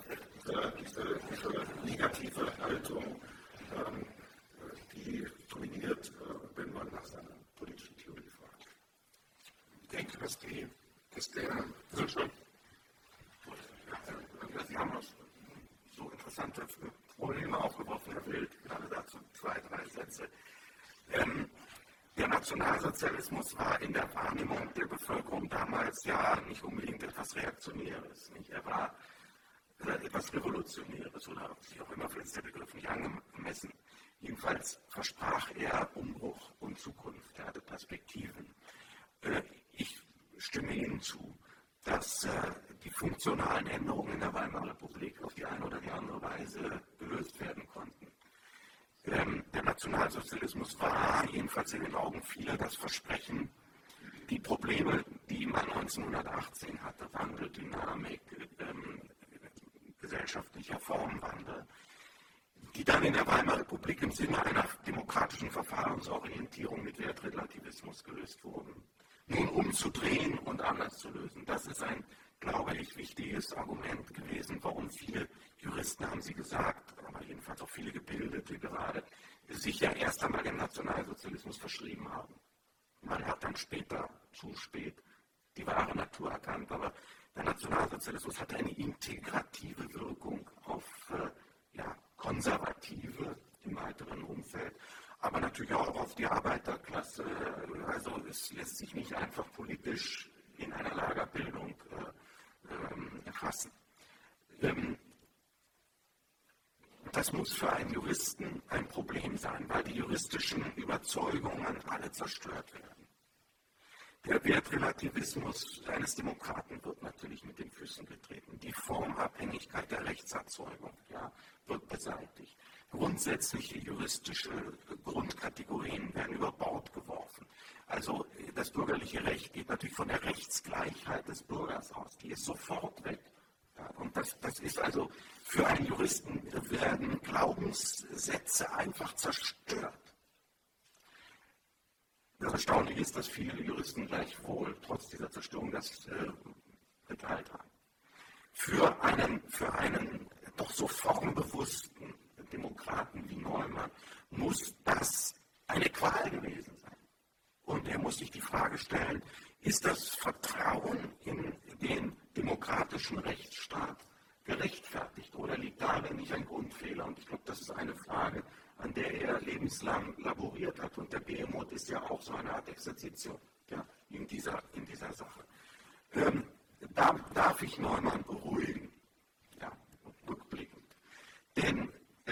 negative Haltung, die dominiert, wenn man nach seiner politischen Theorie fragt. Ich denke, dass der Sie haben so interessante Probleme aufgeworfen, Herr Wild, gerade dazu 2, 3 Sätze. Der Nationalsozialismus war in der Wahrnehmung der Bevölkerung damals ja nicht unbedingt etwas Reaktionäres. Nicht? Er war etwas Revolutionäres oder wie auch immer, vielleicht ist der Begriff nicht angemessen. Jedenfalls versprach er Umbruch und Zukunft. Er hatte Perspektiven. Ich stimme Ihnen zu, dass die funktionalen Änderungen in der Weimarer Republik auf die eine oder die andere Weise gelöst werden konnten. Der Nationalsozialismus war, jedenfalls in den Augen vieler, das Versprechen, die Probleme, die man 1918 hatte, Wandel, Dynamik, gesellschaftlicher Formwandel, die dann in der Weimarer Republik im Sinne einer demokratischen Verfahrensorientierung mit Wertrelativismus gelöst wurden, nun umzudrehen und anders zu lösen. Das ist ein, glaube ich, wichtiges Argument gewesen, warum viele Juristen, haben Sie gesagt, aber jedenfalls auch viele Gebildete gerade, sich ja erst einmal dem Nationalsozialismus verschrieben haben. Man hat dann später, zu spät, die wahre Natur erkannt, aber der Nationalsozialismus hatte eine integrative Wirkung auf Konservative im weiteren Umfeld, aber natürlich auch auf die Arbeiterklasse. Also es lässt sich nicht einfach politisch in einer Lagerbildung erfassen. Das muss für einen Juristen ein Problem sein, weil die juristischen Überzeugungen alle zerstört werden. Der Wertrelativismus eines Demokraten wird natürlich mit den Füßen getreten. Die Formabhängigkeit der Rechtserzeugung wird beseitigt. Grundsätzliche juristische Grundkategorien werden über Bord geworfen. Also das bürgerliche Recht geht natürlich von der Rechtsgleichheit des Bürgers aus. Die ist sofort weg. Ja, und das ist also für einen Juristen werden Glaubenssätze einfach zerstört. Das Erstaunliche ist, dass viele Juristen gleichwohl trotz dieser Zerstörung das geteilt haben. Für einen doch so formbewussten Demokraten wie Neumann muss das eine Qual gewesen sein. Und er muss sich die Frage stellen, ist das Vertrauen in den demokratischen Rechtsstaat gerechtfertigt oder liegt darin nicht ein Grundfehler? Und ich glaube, das ist eine Frage, an der er lebenslang laboriert hat. Und der BMOD ist ja auch so eine Art Exerzitio in dieser Sache. Darf ich Neumann beruhigen? Rückblickend. Denn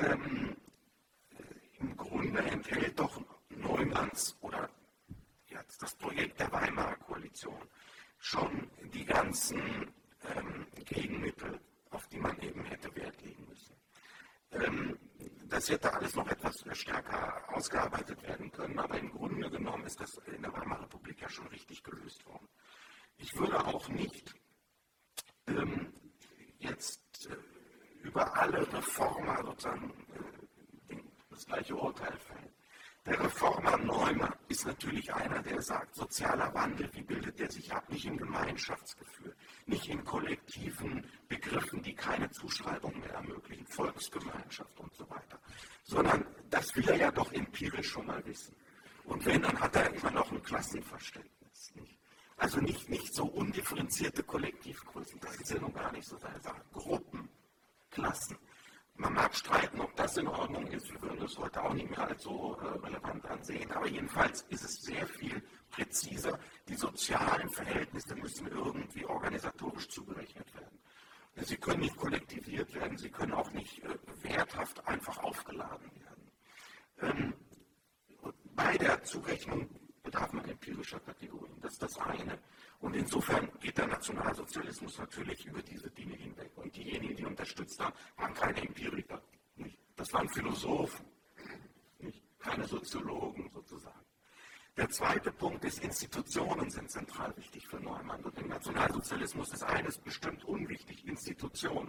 im Grunde enthält doch Neumanns oder jetzt das Projekt der Weimarer Koalition schon die ganzen Gegenmittel, auf die man eben hätte Wert legen müssen. Das hätte alles noch etwas stärker ausgearbeitet werden können, aber im Grunde genommen ist das in der Weimarer Republik ja schon richtig gelöst worden. Ich würde auch nicht jetzt über alle Reformer sozusagen das gleiche Urteil fällen. Der Reformer Neumann ist natürlich einer, der sagt, sozialer Wandel, wie bildet der sich ab? Nicht im Gemeinschaftsgefühl, nicht in kollektiven Begriffen, die keine Zuschreibung mehr ermöglichen, Volksgemeinschaft und so weiter, sondern das will er ja doch empirisch schon mal wissen. Und wenn, dann hat er immer noch ein Klassenverständnis. Nicht? Also nicht so undifferenzierte Kollektivgrößen, das ist ja nun gar nicht so seine Sache. Gruppen, Klassen. Man mag streiten, ob das in Ordnung ist. Wir würden das heute auch nicht mehr als so relevant ansehen. Aber jedenfalls ist es sehr viel präziser. Die sozialen Verhältnisse müssen irgendwie organisatorisch zugerechnet werden. Sie können nicht kollektiviert werden, sie können auch nicht werthaft einfach aufgeladen werden. Bei der Zurechnung bedarf man empirischer Kategorien. Das ist das eine. Und insofern geht der Nationalsozialismus natürlich über diese Dinge hinweg. Und diejenigen, die unterstützt haben, waren keine Empiriker. Nicht? Das waren Philosophen, nicht? Keine Soziologen sozusagen. Der zweite Punkt ist, Institutionen sind zentral wichtig für Neumann. Und im Nationalsozialismus ist eines bestimmt unwichtig, Institutionen.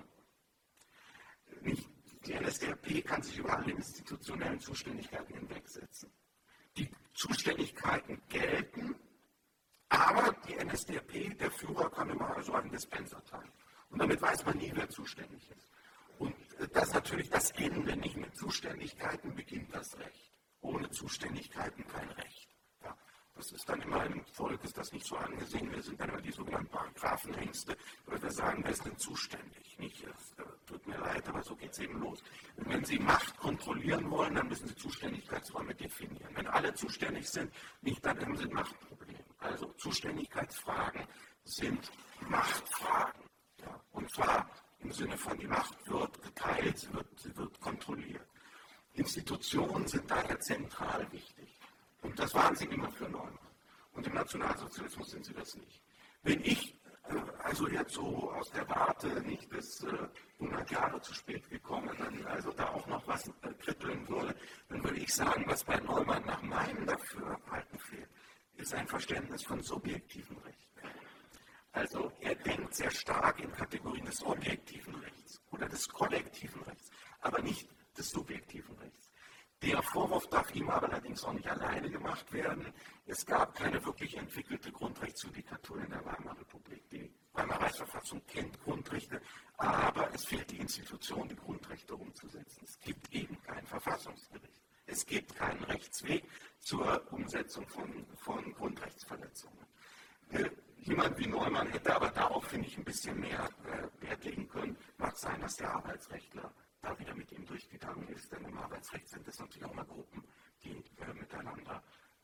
Nicht? Die NSDAP kann sich über alle institutionellen Zuständigkeiten hinwegsetzen. Die Zuständigkeiten gelten, aber die NSDAP, der Führer, kann immer so einen Dispenser teilen. Und damit weiß man nie, wer zuständig ist. Und das ist natürlich das Ende. Nicht mit Zuständigkeiten beginnt das Recht. Ohne Zuständigkeiten kein Recht. Ja, das ist dann immer einem Volk ist das nicht so angesehen. Wir sind dann immer die sogenannten Paragraphenängste, weil wir sagen, wer ist denn zuständig? Nicht, tut mir leid, aber so geht es eben los. Und wenn Sie Macht kontrollieren wollen, dann müssen Sie Zuständigkeitsräume definieren. Wenn alle zuständig sind, nicht, dann haben Sie ein Machtproblem. Also Zuständigkeitsfragen sind Machtfragen. Ja, und zwar im Sinne von, die Macht wird geteilt, sie wird kontrolliert. Institutionen sind daher zentral wichtig. Und das waren sie immer für Neumann. Und im Nationalsozialismus sind sie das nicht. Wenn ich also jetzt so aus der Warte nicht bis 100 Jahre zu spät gekommen, dann also da auch noch was kribbeln würde, dann würde ich sagen, was bei Neumann nach meinem Dafürhalten fehlt, ist ein Verständnis von subjektiven Rechten. Also er denkt sehr stark in Kategorien des objektiven Rechts oder des kollektiven Rechts, aber nicht des subjektiven Rechts. Der Vorwurf darf ihm aber allerdings auch nicht alleine gemacht werden. Es gab keine wirklich entwickelte Grundrechtsjudikatur in der Weimarer Republik. Die Weimarer Reichsverfassung kennt Grundrechte, aber es fehlt die Institution, die Grundrechte umzusetzen. Es gibt eben kein Verfassungsgericht. Es gibt keinen Rechtsweg zur Umsetzung von Grundrechtsverletzungen. Jemand wie Neumann hätte aber darauf, finde ich, ein bisschen mehr Wert legen können. Mag sein, dass der Arbeitsrechtler da wieder mit ihm durchgegangen ist, denn im Arbeitsrecht sind es natürlich auch mal Gruppen, die miteinander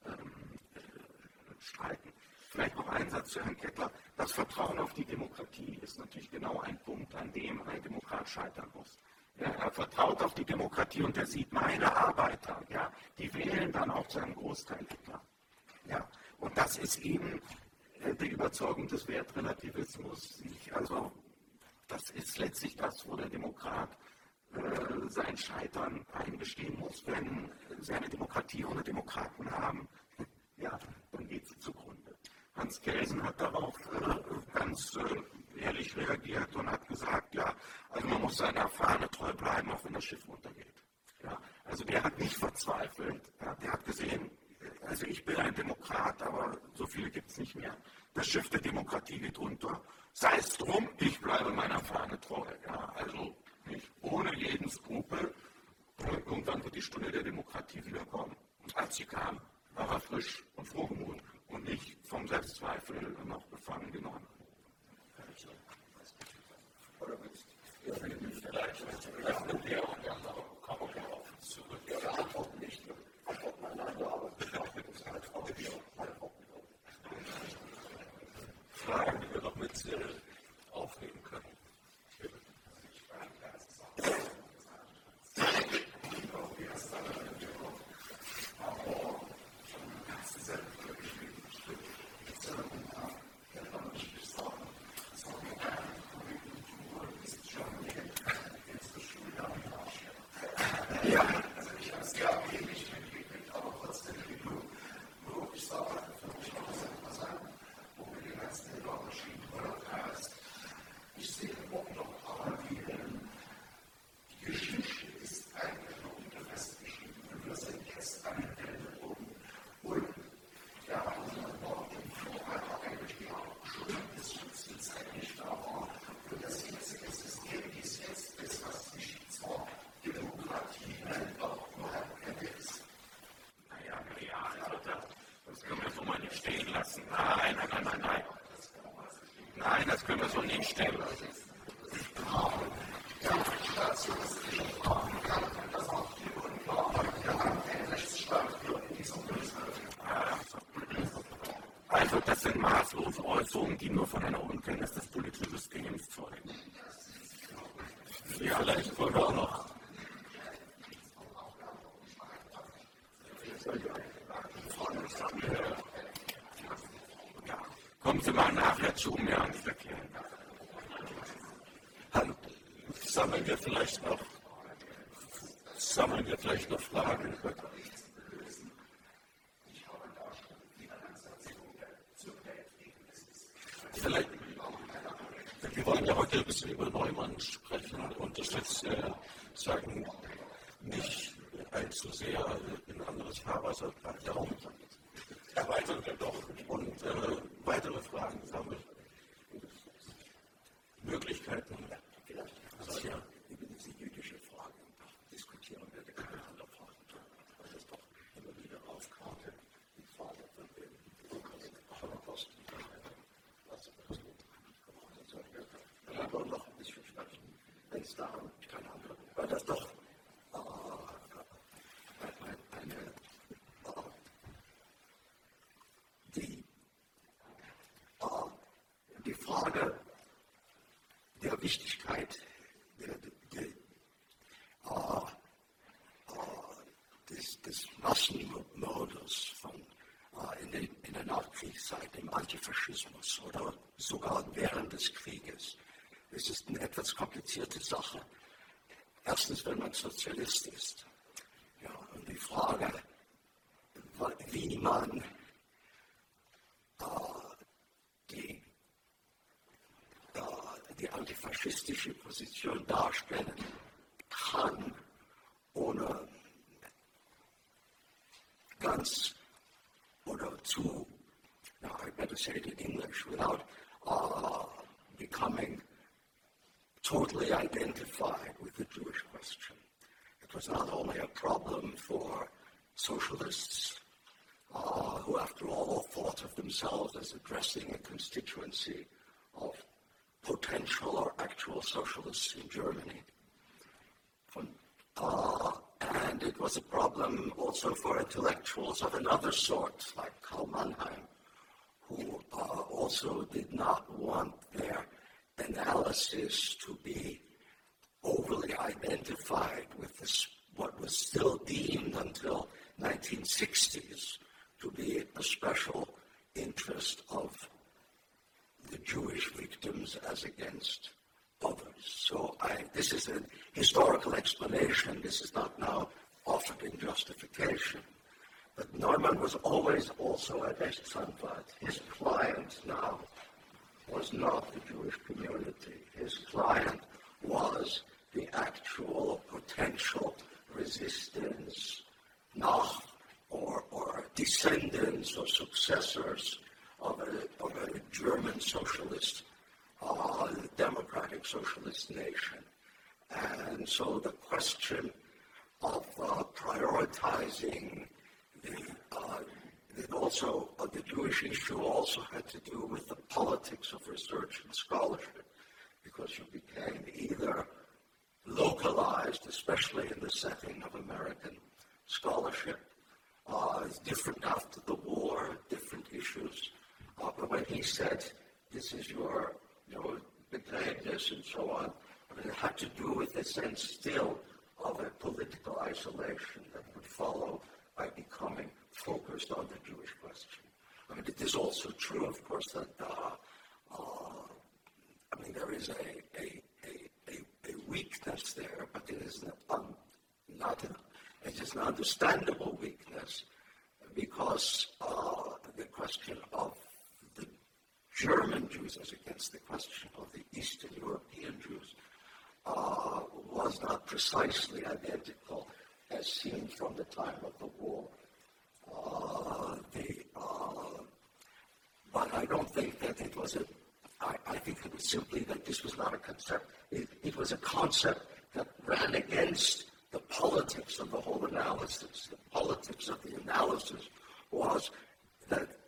streiten. Vielleicht noch ein Satz zu Herrn Kettler. Das Vertrauen auf die Demokratie ist natürlich genau ein Punkt, an dem ein Demokrat scheitern muss. Ja, er vertraut auf die Demokratie und er sieht, meine Arbeiter, ja, die wählen dann auch zu einem Großteil Hitler. Ja, und das ist eben die Überzeugung des Wertrelativismus. Also das ist letztlich das, wo der Demokrat sein Scheitern eingestehen muss. Wenn sie eine Demokratie ohne Demokraten haben, ja, dann geht sie zugrunde. Hans Kelsen hat darauf ganz ehrlich reagiert und hat gesagt, ja, also man muss seiner Fahne treu bleiben, auch wenn das Schiff untergeht. Ja, also der hat nicht verzweifelt, ja, der hat gesehen, also ich bin ein Demokrat, aber so viele gibt es nicht mehr. Das Schiff der Demokratie geht unter. Sei es drum, ich bleibe meiner Fahne treu. Ja, also nicht ohne jeden Skrupel. Irgendwann wird die Stunde der Demokratie wiederkommen. Und als sie kam, war er frisch und frohgemut und nicht vom Selbstzweifel noch befangen genommen. Fragen, die wir noch mit aufnehmen können. das können wir so nicht stellen. Also das sind maßlose Äußerungen, die nur von einer Unkenntnis des politischen Systems zeugen. Ja, vielleicht wollen wir auch noch. Ja. Kommen Sie mal nachher zu mir und erklären. Dann sammeln wir vielleicht noch Fragen. Vielleicht, wir wollen ja heute ein bisschen über Neumann sprechen und das jetzt sagen, nicht allzu sehr in anderes Fahrwasser. Darum erweitern wir doch und weitere Fragen sammeln. Möglichkeiten. Also ja, über diese jüdische Frage diskutieren wir die andere Fragen, weil es doch immer wieder aufkam, die Frage von dem Holocaust. Wir wollen noch ein bisschen sprechen, wenn es darum keine andere, weil das doch die Frage der Wichtigkeit des Massenmordes in der Nachkriegszeit, im Antifaschismus oder sogar während des Krieges. Es ist eine etwas komplizierte Sache. Erstens, wenn man Sozialist ist. Ja, und die Frage, wie man die antifaschistische Position darstellen kann, ohne ganz oder zu, I better say it in English, without becoming totally identified with the Jewish question. It was not only a problem for socialists, who after all thought of themselves as addressing a constituency of potential or actual socialists in Germany. And it was a problem also for intellectuals of another sort, like Karl Mannheim, who also did not want their analysis to be overly identified with this, what was still deemed until 1960s to be a special interest of the Jewish victims as against others. So this is a historical explanation. This is not now offered in justification. But Neumann was always also a Rechtsanwalt. His client now was not the Jewish community. His client was the actual potential resistance, nach or descendants or successors of a German socialist, democratic socialist nation. And so the question of prioritizing the Jewish issue also had to do with the politics of research and scholarship, because you became either localized, especially in the setting of American scholarship. It's different after the war, different issues. But when he said, this is your, betrayedness and so on, it had to do with a sense still of a political isolation that would follow by becoming focused on the Jewish question. It is also true, of course, that there is a weakness there, but it is it is an understandable weakness, because the question of the German Jews as against the question of the Eastern European Jews was not precisely identical as seen from the time of the war. But I don't think that it was I think it was simply that this was not a concept. It was a concept that ran against the politics of the whole analysis. The politics of the analysis was that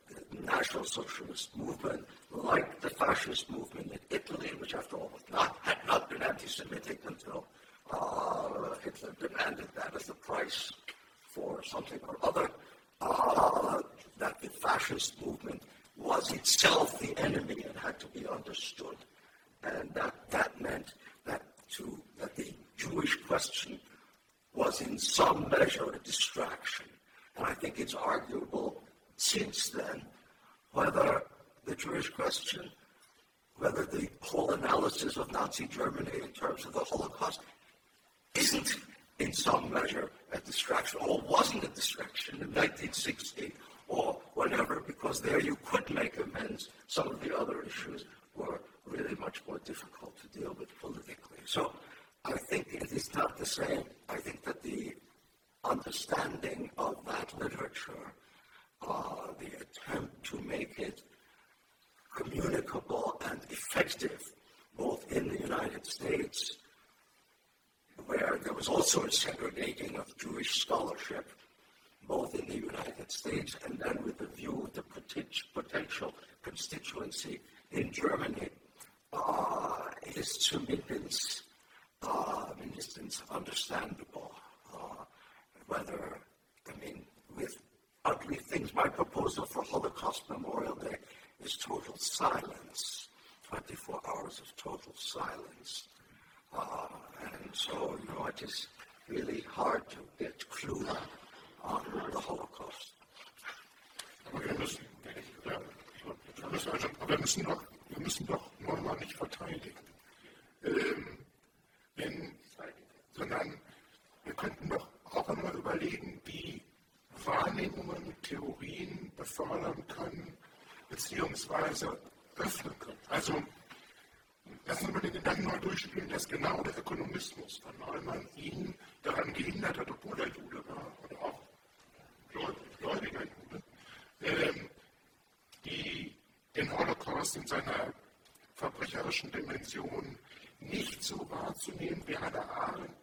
National Socialist movement, like the fascist movement in Italy, which after all had not been anti-Semitic until Hitler demanded that as the price for something or other, that the fascist movement was itself the enemy and had to be understood. And that meant that the Jewish question was in some measure a distraction. And I think it's arguable since then whether the Jewish question, whether the whole analysis of Nazi Germany in terms of the Holocaust isn't in some measure a distraction, or wasn't a distraction in 1960 or whenever, because there you could make amends. Some of the other issues were really much more difficult to deal with politically. So I think it is not the same. I think that the understanding of that literature, the attempt to make it communicable and effective, both in the United States, where there was also a segregating of Jewish scholarship, both in the United States and then with the view of the potential constituency in Germany, is zumindest understandable. Whether, with ugly things, my proposal for Holocaust Memorial Day is total silence, 24 hours of total silence. And so, it is really hard to get clued on the Holocaust. Wir müssen doch Neumann nicht verteidigen, sondern wir könnten doch auch einmal überlegen, wie Wahrnehmungen und Theorien befördern können, beziehungsweise öffnen können. Also, lassen Sie mal den Gedanken mal durchspielen, dass genau der Ökonomismus von Neumann ihn daran gehindert hat, obwohl er Jude war oder auch gläubiger Jude, den Holocaust in seiner verbrecherischen Dimension nicht so wahrzunehmen wie Hannah Arendt,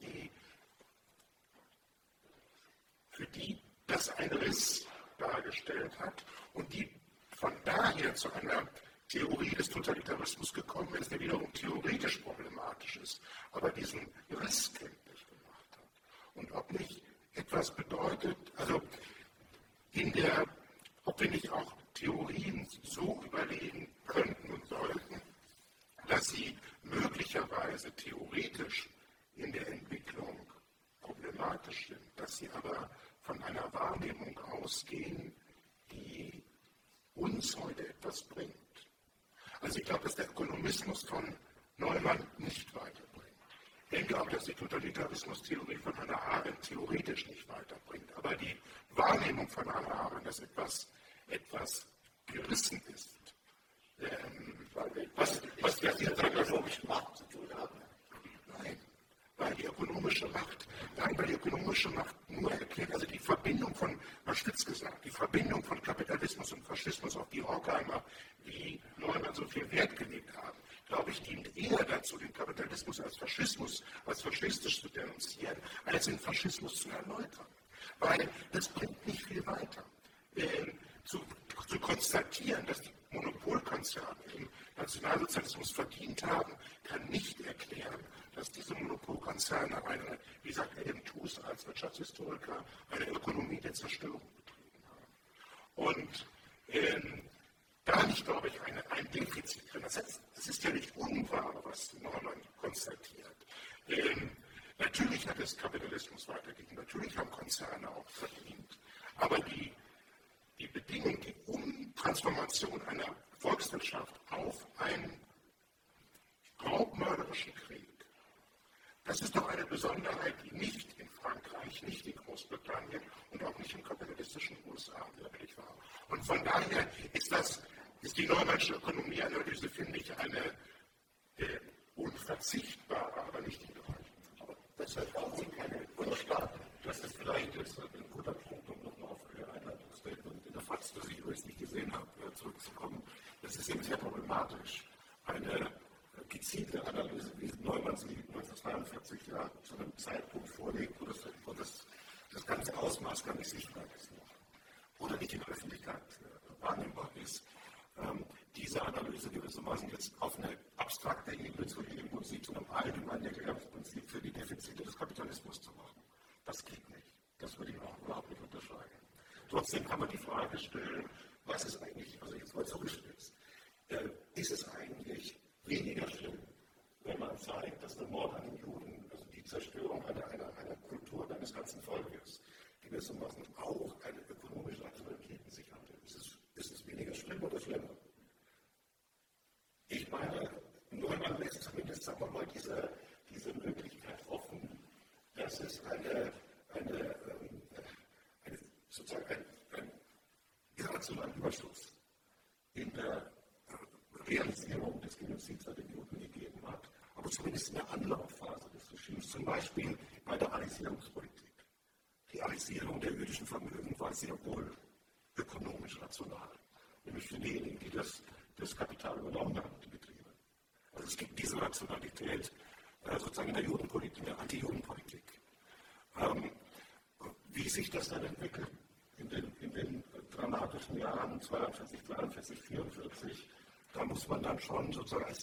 für die das ein Riss dargestellt hat und die von daher zu einer Theorie des Totalitarismus gekommen ist, der wiederum theoretisch problematisch ist, aber diesen Riss kenntlich gemacht hat. Und ob nicht etwas bedeutet, also ob wir nicht auch Theorien so überlegen könnten und sollten, dass sie möglicherweise theoretisch in der Entwicklung problematisch sind, dass sie aber von einer Wahrnehmung ausgehen, die uns heute etwas bringt. Also ich glaube, dass der Ökonomismus von Neumann nicht weiterbringt. Ich denke auch, dass die Totalitarismustheorie von Hannah Arendt theoretisch nicht weiterbringt. Aber die Wahrnehmung von Hannah Arendt, dass etwas gerissen ist, was ja die ökonomische Macht zu tun hat. Nein, weil die ökonomische Macht nur erklärt, also die Verbindung von, mal spitz gesagt, die Verbindung von Kapitalismus und Faschismus, auf die Horkheimer wie Neumann so viel Wert gelegt haben, glaube ich, dient eher dazu, den Kapitalismus als Faschismus, als faschistisch zu denunzieren, als den Faschismus zu erläutern. Weil das bringt nicht viel weiter. Zu konstatieren, dass die Monopolkonzerne im Nationalsozialismus verdient haben, kann nicht erklären, dass diese Monopolkonzerne wie sagt Adam Tooze als Wirtschaftshistoriker, eine Ökonomie der Zerstörung betrieben haben. Und da liegt, glaube ich, ein Defizit drin. Das ist ja nicht unwahr, was Neumann konstatiert. Natürlich hat es Kapitalismus weitergegeben, natürlich haben Konzerne auch verdient, aber die Bedingung, die Umtransformation einer Volkswirtschaft auf einen raubmörderischen Krieg, das ist doch eine Besonderheit, die nicht in Frankreich, nicht in Großbritannien und auch nicht im kapitalistischen USA möglich war. Und von daher ist die Neumannsche Ökonomieanalyse, finde ich, eine unverzichtbare, aber nicht hinreichend. Aber deshalb brauchen Sie keine Bundesstaaten. Das ist vielleicht jetzt ein guter Punkt, um nochmal auf Ihr Einleitungsstatement in der FAZ, das ich übrigens nicht gesehen habe, zurückzukommen. Das ist eben sehr problematisch. Eine gezielte Analyse, wie Neumann sie 1942 ja zu einem Zeitpunkt vorlegt, wo das ganze Ausmaß gar nicht sichtbar ist noch. Oder nicht in der Öffentlichkeit wahrnehmbar ist, diese Analyse gewissermaßen jetzt auf eine abstrakte Ebene zu heben und sie zu einem allgemeinen Erklärungsprinzip für die Defizite des Kapitalismus zu machen. Das geht nicht. Das würde ich auch überhaupt nicht unterschreiben. Trotzdem kann man die Frage stellen, was ist eigentlich, also jetzt mal zugespitzt, ist es eigentlich weniger schlimm, wenn man zeigt, dass der Mord an den Juden, also die Zerstörung einer Kultur eines ganzen Volkes, gewissermaßen auch eine ökonomische Rationalität in sich hatte. Ist es weniger schlimm oder schlimmer? Ich meine, Neumann lässt zumindest, sagen wir mal, diese Möglichkeit offen, dass es sozusagen einen irrationalen Überschuss in der Realisierung des Genozids an den Juden gegeben hat, aber zumindest in der Anlaufphase des Regimes, zum Beispiel bei der Arisierungspolitik. Die Arisierung der jüdischen Vermögen war sehr wohl ökonomisch rational, nämlich für diejenigen, die das Kapital übernommen haben, die Betriebe. Also es gibt diese Rationalität sozusagen in der Judenpolitik, in der Anti-Judenpolitik. Wie sich das dann entwickelt in den dramatischen Jahren 42, 43, 44, da muss man dann schon sozusagen als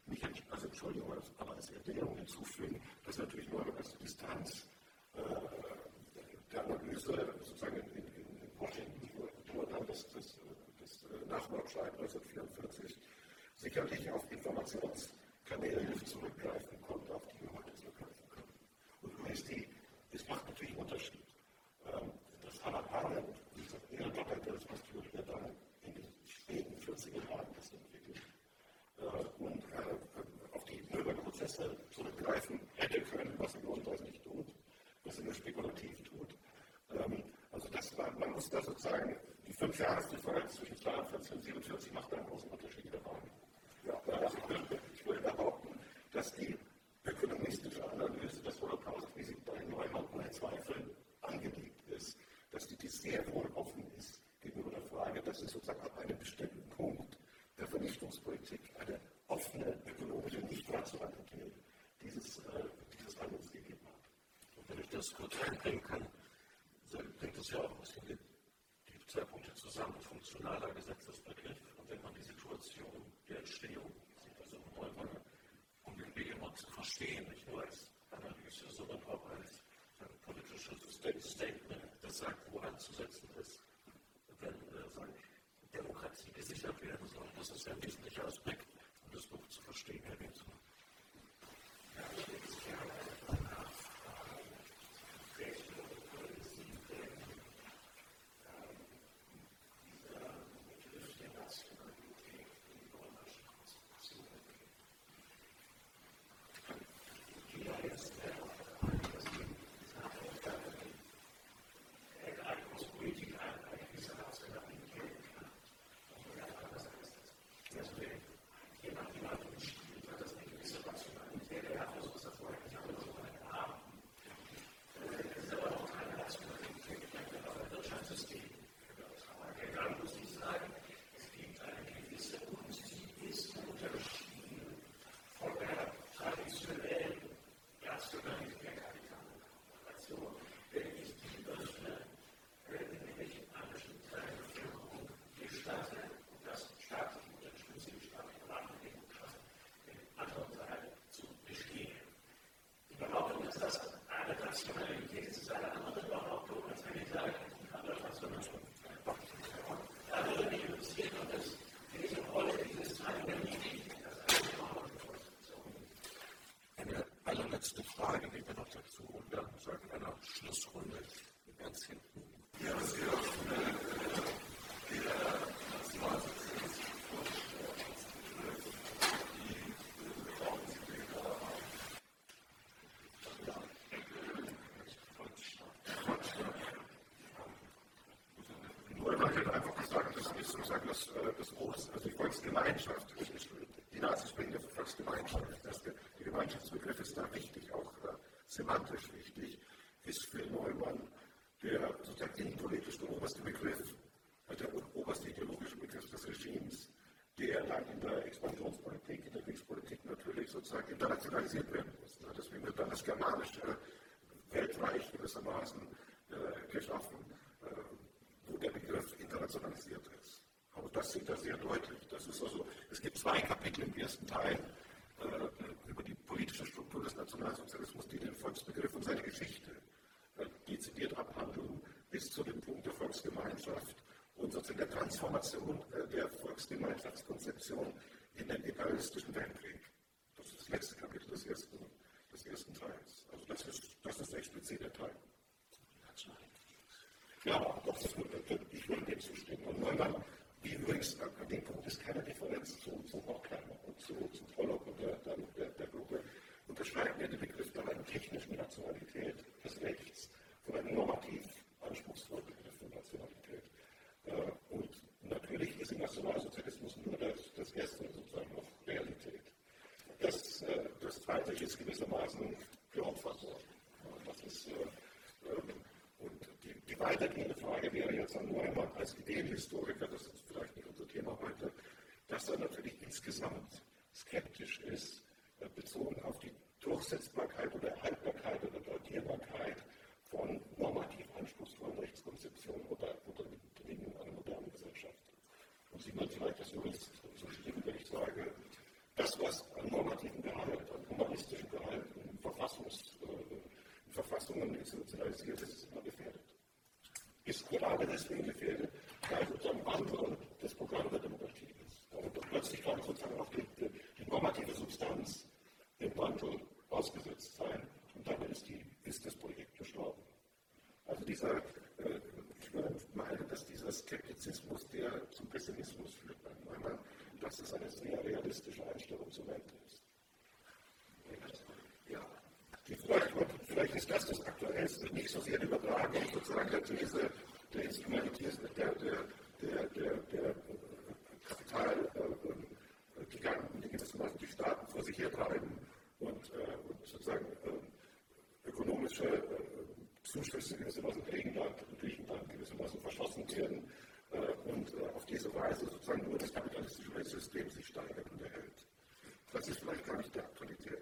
Erklärung hinzufügen, dass natürlich nur als Distanz der Analyse sozusagen in Washington, wo dann das Nachmordschreiben 1944 sicherlich auf Informationskanäle zurückgreifen konnte, auf die wir heute zurückgreifen können. Und es macht natürlich einen Unterschied. Das Hannah Arendt, ihre Doktorarbeit als Historiker dann in den späten 40er Jahren das entwickelt und auf die Nürnberg-Prozesse zurückgreifen hätte können, was sie grundsätzlich nicht tut, was sie nur spekulativ tut. Also man muss da sozusagen die 5 Jahresdifferenz zwischen 42 und 47 macht einen großen Unterschied in der Wahrnehmung. Ja, also ich würde behaupten, dass die ökonomistische Analyse des Holocaust, wie sie bei Neumann ohne Zweifel angelegt ist, dass die sehr wohl offen ist gegenüber der Frage, dass es sozusagen ab einem bestimmten Punkt der Vernichtungspolitik eine offene ökonomische Nicht-Rationalität dieses Handels gegeben hat. Und wenn ich das kurz einbringen kann, dann bringt es ja auch ein bisschen die 2 Punkte zusammen, funktionaler Gesetzesbegriff und wenn man die Situation der Entstehung sieht, also um den Behemoth zu verstehen, nicht nur als Analyse, sondern auch als politisches Statement, das sagt, wo anzusetzen ist, wenn Demokratie gesichert werden soll. Das ist ja ein wesentlicher Aspekt, um das Buch zu verstehen, Herr Winsmann. Letzte Frage, die wir noch dazu und dann sagen wir einer Schlussrunde ganz hinten. Ja, sehr Nur man kann einfach sagen, das ist sozusagen das Große, also die Volksgemeinschaft. Die Nazis bringen die Volksgemeinschaft. Der Gemeinschaftsbegriff ist da wichtig, auch semantisch wichtig, ist für Neumann der sozusagen innenpolitisch der oberste Begriff, der oberste ideologische Begriff des Regimes, der dann in der Expansionspolitik, in der Kriegspolitik natürlich sozusagen internationalisiert werden muss. Deswegen wird dann das germanische Weltreich gewissermaßen geschaffen, wo der Begriff internationalisiert ist. das sieht er sehr deutlich. Das ist also, es gibt 2 Kapitel im ersten Teil über die politische Struktur des Nationalsozialismus, die den Volksbegriff und seine Geschichte dezidiert abhandeln, bis zu dem Punkt der Volksgemeinschaft und sozusagen der Transformation der Volksgemeinschaftskonzeption in den egalistischen Weltkrieg. Das ist das letzte Kapitel des ersten Teils. Also das ist explizit der Teil. Ja, ich würde dem zustimmen. Und Neumann, wie übrigens, an dem Punkt ist keine Differenz zu Horkheimer und zu Pollock und der Gruppe, unterscheiden wir den Begriff der rein technischen Nationalität des Rechts von einem normativ anspruchsvollen Begriff von Nationalität. Und natürlich ist im Nationalsozialismus nur das Erste sozusagen noch Realität. Das Zweite ist gewissermaßen Grundversorgung. Und die weitergehende Frage wäre jetzt an Neumann als Ideenhistoriker, das ist vielleicht nicht unser Thema heute, dass er natürlich insgesamt skeptisch ist, bezogen auf die Durchsetzbarkeit oder Erhaltbarkeit oder Deutierbarkeit von normativ anspruchsvollen Rechtskonzeptionen oder Bedingungen einer modernen Gesellschaft. Und Sie werden vielleicht das Jurist so stimmen, wenn ich sage, das, was an normativen Gehalt, an humanistischen Gehalt in Verfassungen institutionalisiert ist, ist immer gefährdet. Ist gerade deswegen gefährdet, weil sozusagen Wandel des Programms der Demokratie ist. Und plötzlich kann sozusagen auch die normative Substanz dem Wandel ausgesetzt sein und damit ist das Projekt gestorben. Also ich würde meinen, dass dieser Skeptizismus, der zum Pessimismus führt, dass es eine sehr realistische Einstellung zur Welt ist. Ja. Vielleicht ist das Aktuellste, nicht so sehr die Übertragung sozusagen der These der Instrumentalisierung, der Kapitalgiganten, die gewissermaßen die Staaten vor sich hertreiben und sozusagen ökonomische Zuschüsse gewissermaßen Griechenland gewissermaßen verschossen werden und auf diese Weise sozusagen nur das kapitalistische Rechtssystem sich steigert und erhält. Das ist vielleicht gar nicht der Aktualität.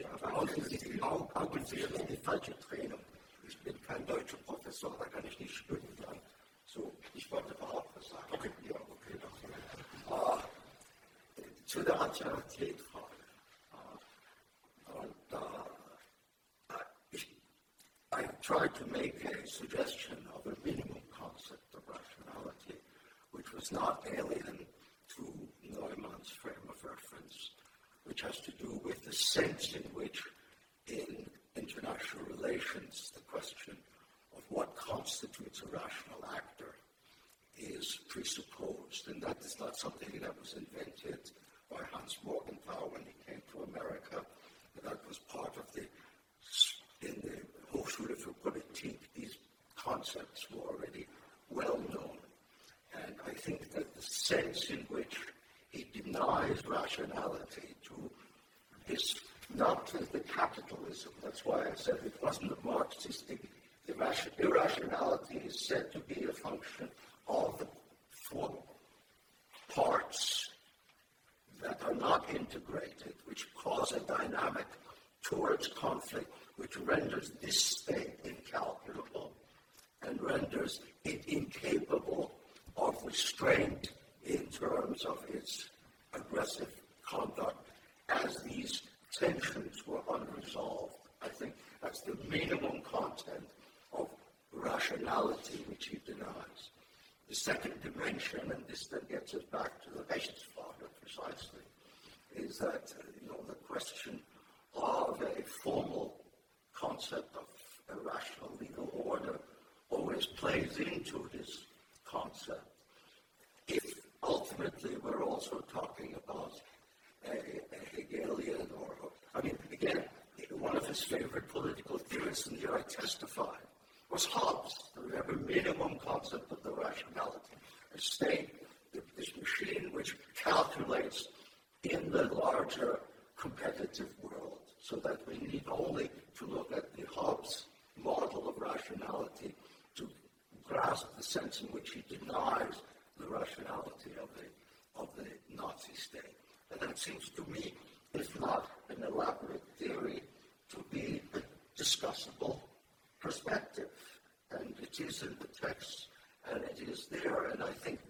Das ist die falsche Trennung. Ich bin kein deutscher Professor, da kann ich nicht stundenlang. So, ich wollte überhaupt was sagen. Okay. Ja, okay. Zu der Rationalitätfrage. I tried to make a suggestion of a minimum concept of rationality, which was not alien to Neumann's frame of reference, which has to do with the sense in which in international relations the question of what constitutes a rational actor is presupposed. And that is not something that was invented by Hans Morgenthau when he came to America. That was part of in the Hochschule für Politik, these concepts were already well known. And I think that the sense in which he denies rationality to his, not to the capitalism, that's why I said it wasn't a Marxistic, irrationality is said to be a function of the four parts that are not integrated, which cause a dynamic towards conflict, which renders this state incalculable and renders it incapable of restraint in terms of its aggressive conduct as these tensions were unresolved. I think that's the minimum content of rationality which he denies. The second dimension, and this then gets us back to the Rechtsfrage precisely, is that the question of a formal concept of a rational legal order always plays into this concept. If ultimately we're also talking about a Hegelian again, one of his favorite political theorists, and here I testify, was Hobbes. We have a minimum concept of the rationality. A state, this machine which calculates in the larger competitive world, so that we need only to look at the Hobbes model of rationality to grasp the sense in which he denies the rationality of the Nazi state. And that seems to me, if not an elaborate theory, to be a discussable perspective. And it is in the text, and it is there. And I think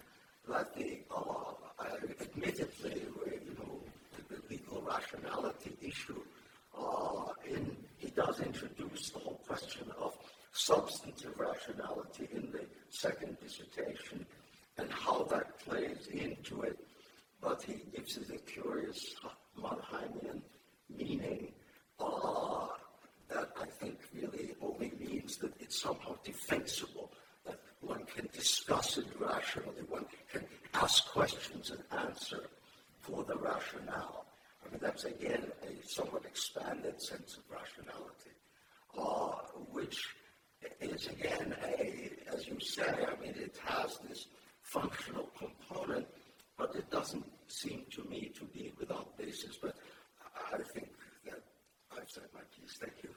that admittedly, the legal rationality issue, he does introduce the whole question of substantive rationality in the second dissertation and how that plays into it. But he gives it a curious Mannheimian meaning that I think really only means that it's somehow defensible, that one can discuss it rationally, one can ask questions and answer for the rationale. I mean, that's again a somewhat expanded sense of rationality, which is again as you say, I mean, it has this functional component, but it doesn't seem to me to be without basis. But I think that I've said my piece. Thank you.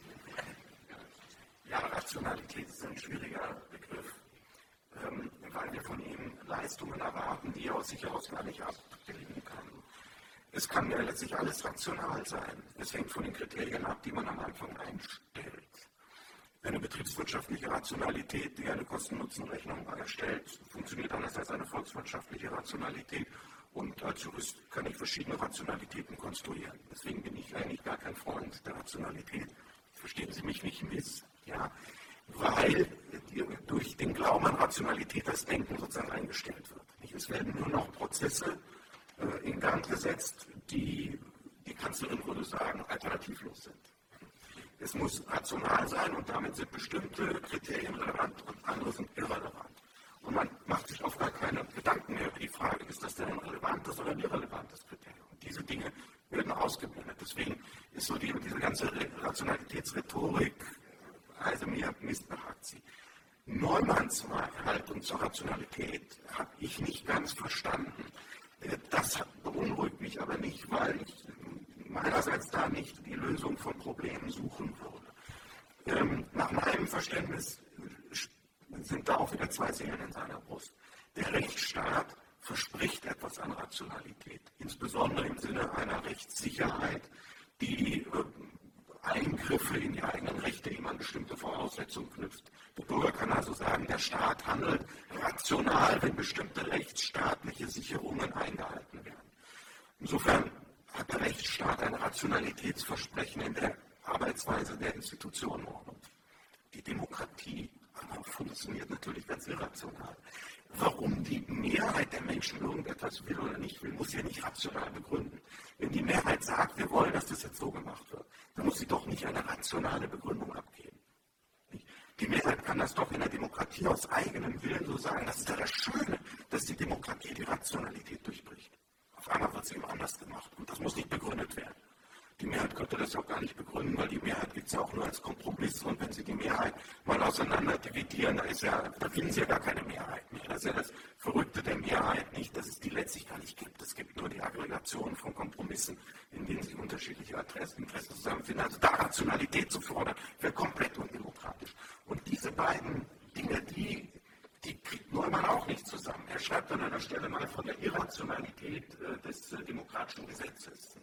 Ja, Rationalität ist ein schwieriger Begriff, weil wir von ihm Leistungen erwarten, die er aus sich heraus gar nicht abbilden kann. Es kann ja letztlich alles rational sein. Es hängt von den Kriterien ab, die man am Anfang einstellt. Eine betriebswirtschaftliche Rationalität, die eine Kosten-Nutzen-Rechnung erstellt, funktioniert anders als eine volkswirtschaftliche Rationalität. Und als Jurist kann ich verschiedene Rationalitäten konstruieren. Deswegen bin ich eigentlich gar kein Freund der Rationalität. Verstehen Sie mich nicht miss, ja? Weil durch den Glauben an Rationalität das Denken sozusagen eingestellt wird. Es werden nur noch Prozesse in Gang gesetzt, die Kanzlerin würde sagen, alternativlos sind. Es muss rational sein und damit sind bestimmte Kriterien relevant und andere sind irrelevant. Und man macht sich oft gar keine Gedanken mehr über die Frage, ist das denn ein relevantes oder ein irrelevantes Kriterium? Und diese Dinge werden ausgeblendet. Deswegen ist so diese ganze Rationalitätsrhetorik, also mir missbehagt sie. Neumanns Haltung zur Rationalität habe ich nicht ganz verstanden. Das beunruhigt mich aber nicht, weil ich meinerseits da nicht die Lösung von Problemen suchen würde. Nach meinem Verständnis sind da auch wieder zwei Seelen in seiner Brust. Der Rechtsstaat verspricht etwas an Rationalität, insbesondere im Sinne einer Rechtssicherheit, die Eingriffe in die eigenen Rechte, die man bestimmte Voraussetzungen knüpft. Der Bürger kann also sagen, der Staat handelt rational, wenn bestimmte rechtsstaatliche Sicherungen eingehalten werden. Insofern hat der Rechtsstaat ein Rationalitätsversprechen in der Arbeitsweise der Institutionenordnung. Die Demokratie funktioniert natürlich ganz irrational. Warum die Mehrheit der Menschen irgendetwas will oder nicht will, muss ja nicht rational begründen. Wenn die Mehrheit sagt, wir wollen, dass das jetzt so gemacht wird, dann muss sie doch nicht eine rationale Begründung abgeben. Die Mehrheit kann das doch in der Demokratie aus eigenem Willen so sagen. Das ist ja das Schöne, dass die Demokratie die Rationalität durchbricht. Auf einmal wird es eben anders gemacht und das muss nicht begründet werden. Die Mehrheit könnte das ja auch gar nicht begründen, weil die Mehrheit gibt es ja auch nur als Kompromiss und wenn Sie die Mehrheit mal auseinander dividieren, da finden Sie ja gar keine Mehrheit mehr. Das ist ja das Verrückte der Mehrheit nicht, dass es die letztlich gar nicht gibt. Es gibt nur die Aggregation von Kompromissen, in denen sich unterschiedliche Interessen zusammenfinden. Also da Rationalität zu fordern, wäre komplett undemokratisch. Und diese beiden Dinge, die kriegt Neumann auch nicht zusammen. Er schreibt an einer Stelle mal von der Irrationalität des demokratischen Gesetzes.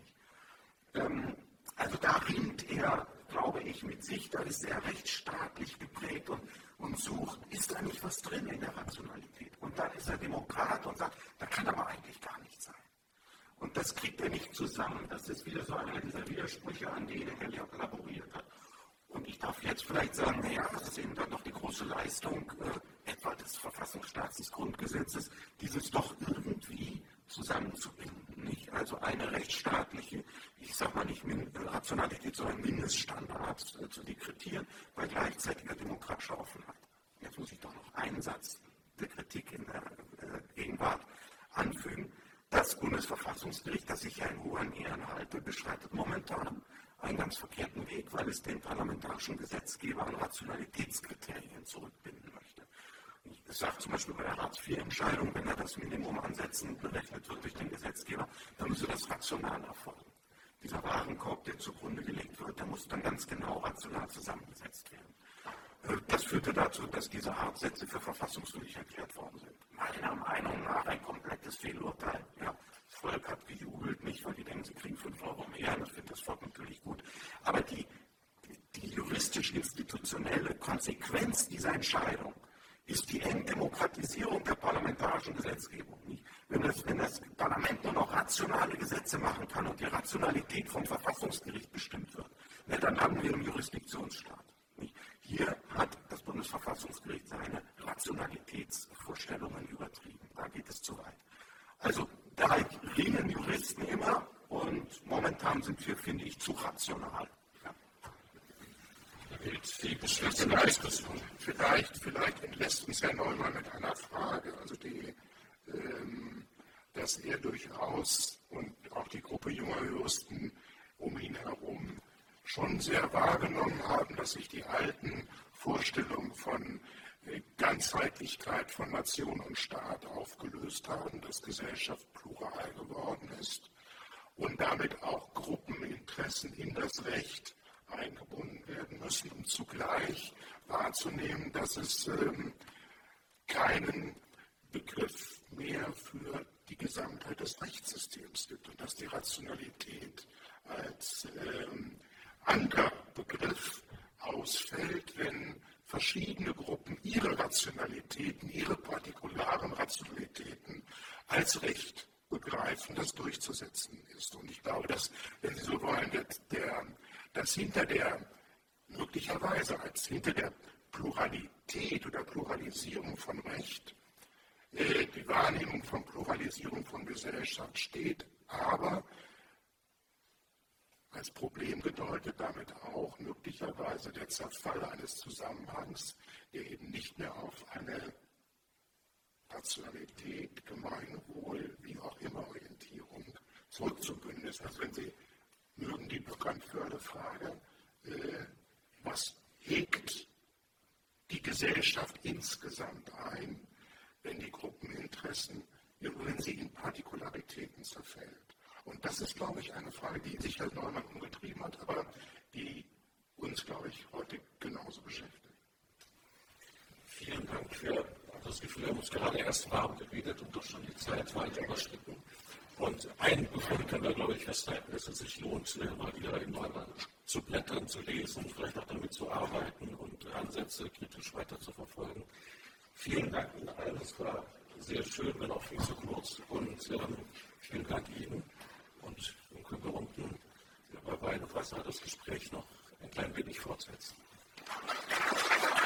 Also da ringt er, glaube ich, mit sich, da ist er rechtsstaatlich geprägt und sucht, ist da nicht was drin in der Rationalität? Und dann ist er Demokrat und sagt, da kann aber eigentlich gar nichts sein. Und das kriegt er nicht zusammen. Das ist wieder so einer dieser Widersprüche, an denen er laboriert hat. Und ich darf jetzt vielleicht sagen, naja, das ist eben dann doch die große Leistung, etwa des Verfassungsstaats, des Grundgesetzes, dieses doch irgendwie zusammenzubringen. Nicht? Also eine rechtsstaatliche, ich sage mal nicht Rationalität, sondern Mindeststandards zu dekretieren bei gleichzeitiger demokratischer Offenheit. Jetzt muss ich doch noch einen Satz der Kritik in der Gegenwart anfügen. Das Bundesverfassungsgericht, das sich ja in hoher Ehren halte, beschreitet momentan einen ganz verkehrten Weg, weil es den parlamentarischen Gesetzgeber an Rationalitätskriterien zurückbinden möchte. Ich sage zum Beispiel bei der Hartz-IV-Entscheidung, wenn das Minimum ansetzen berechnet wird durch den Gesetzgeber, dann müsse das rational erfolgen. Dieser Warenkorb, der zugrunde gelegt wird, der muss dann ganz genau rational zusammengesetzt werden. Das führte dazu, dass diese Hartz-Sätze für verfassungswidrig erklärt worden sind. Meiner Meinung nach ein komplettes Fehlurteil. Ja, das Volk hat gejubelt, nicht, weil die denken, sie kriegen 5 Euro mehr, das findet das Volk natürlich gut. Aber die juristisch-institutionelle Konsequenz dieser Entscheidung ist die Entdemokratisierung der parlamentarischen Gesetzgebung. Nicht? Wenn das Parlament nur noch rationale Gesetze machen kann und die Rationalität vom Verfassungsgericht bestimmt wird, dann haben wir einen Jurisdiktionsstaat. Nicht? Hier hat das Bundesverfassungsgericht seine Rationalitätsvorstellungen übertrieben. Da geht es zu weit. Also da ringen Juristen immer und momentan sind wir, finde ich, zu rational. Ja. Vielleicht entlässt uns Herr Neumann mit einer Frage, also dass er durchaus und auch die Gruppe junger Juristen um ihn herum schon sehr wahrgenommen haben, dass sich die alten Vorstellungen von Ganzheitlichkeit von Nation und Staat aufgelöst haben, dass Gesellschaft plural geworden ist und damit auch Gruppeninteressen in das Recht eingebunden werden müssen, um zugleich wahrzunehmen, dass es keinen Begriff mehr für die Gesamtheit des Rechtssystems gibt und dass die Rationalität als Ankerbegriff ausfällt, wenn verschiedene Gruppen ihre Rationalitäten, ihre partikularen Rationalitäten als Recht begreifen, das durchzusetzen ist. Und ich glaube, dass, wenn Sie so wollen, dass hinter der Pluralität oder Pluralisierung von Recht die Wahrnehmung von Pluralisierung von Gesellschaft steht, aber als Problem gedeutet damit auch möglicherweise der Zerfall eines Zusammenhangs, der eben nicht mehr auf eine Rationalität, Gemeinwohl, wie auch immer Orientierung zurückzubünden ist. Also wenn Sie mögen die bekanntführende Frage, was hegt die Gesellschaft insgesamt ein, wenn die Gruppeninteressen, wenn sie in Partikularitäten zerfällt. Und das ist, glaube ich, eine Frage, die sich Herr Neumann umgetrieben hat, aber die uns, glaube ich, heute genauso beschäftigt. Vielen Dank für das Gefühl. Wir haben uns gerade erst warm geredet und doch schon die Zeit weit überschritten. Und einen Befund können wir, glaube ich, festhalten, dass es sich lohnt, mal wieder in Neumann zu blättern, zu lesen, vielleicht auch damit zu arbeiten und Ansätze kritisch weiter zu verfolgen. Vielen Dank Ihnen allen. Es war sehr schön, wenn auch viel zu kurz. Und vielen Dank Ihnen. Und dann können wir unten bei Wein und Wasser das Gespräch noch ein klein wenig fortsetzen.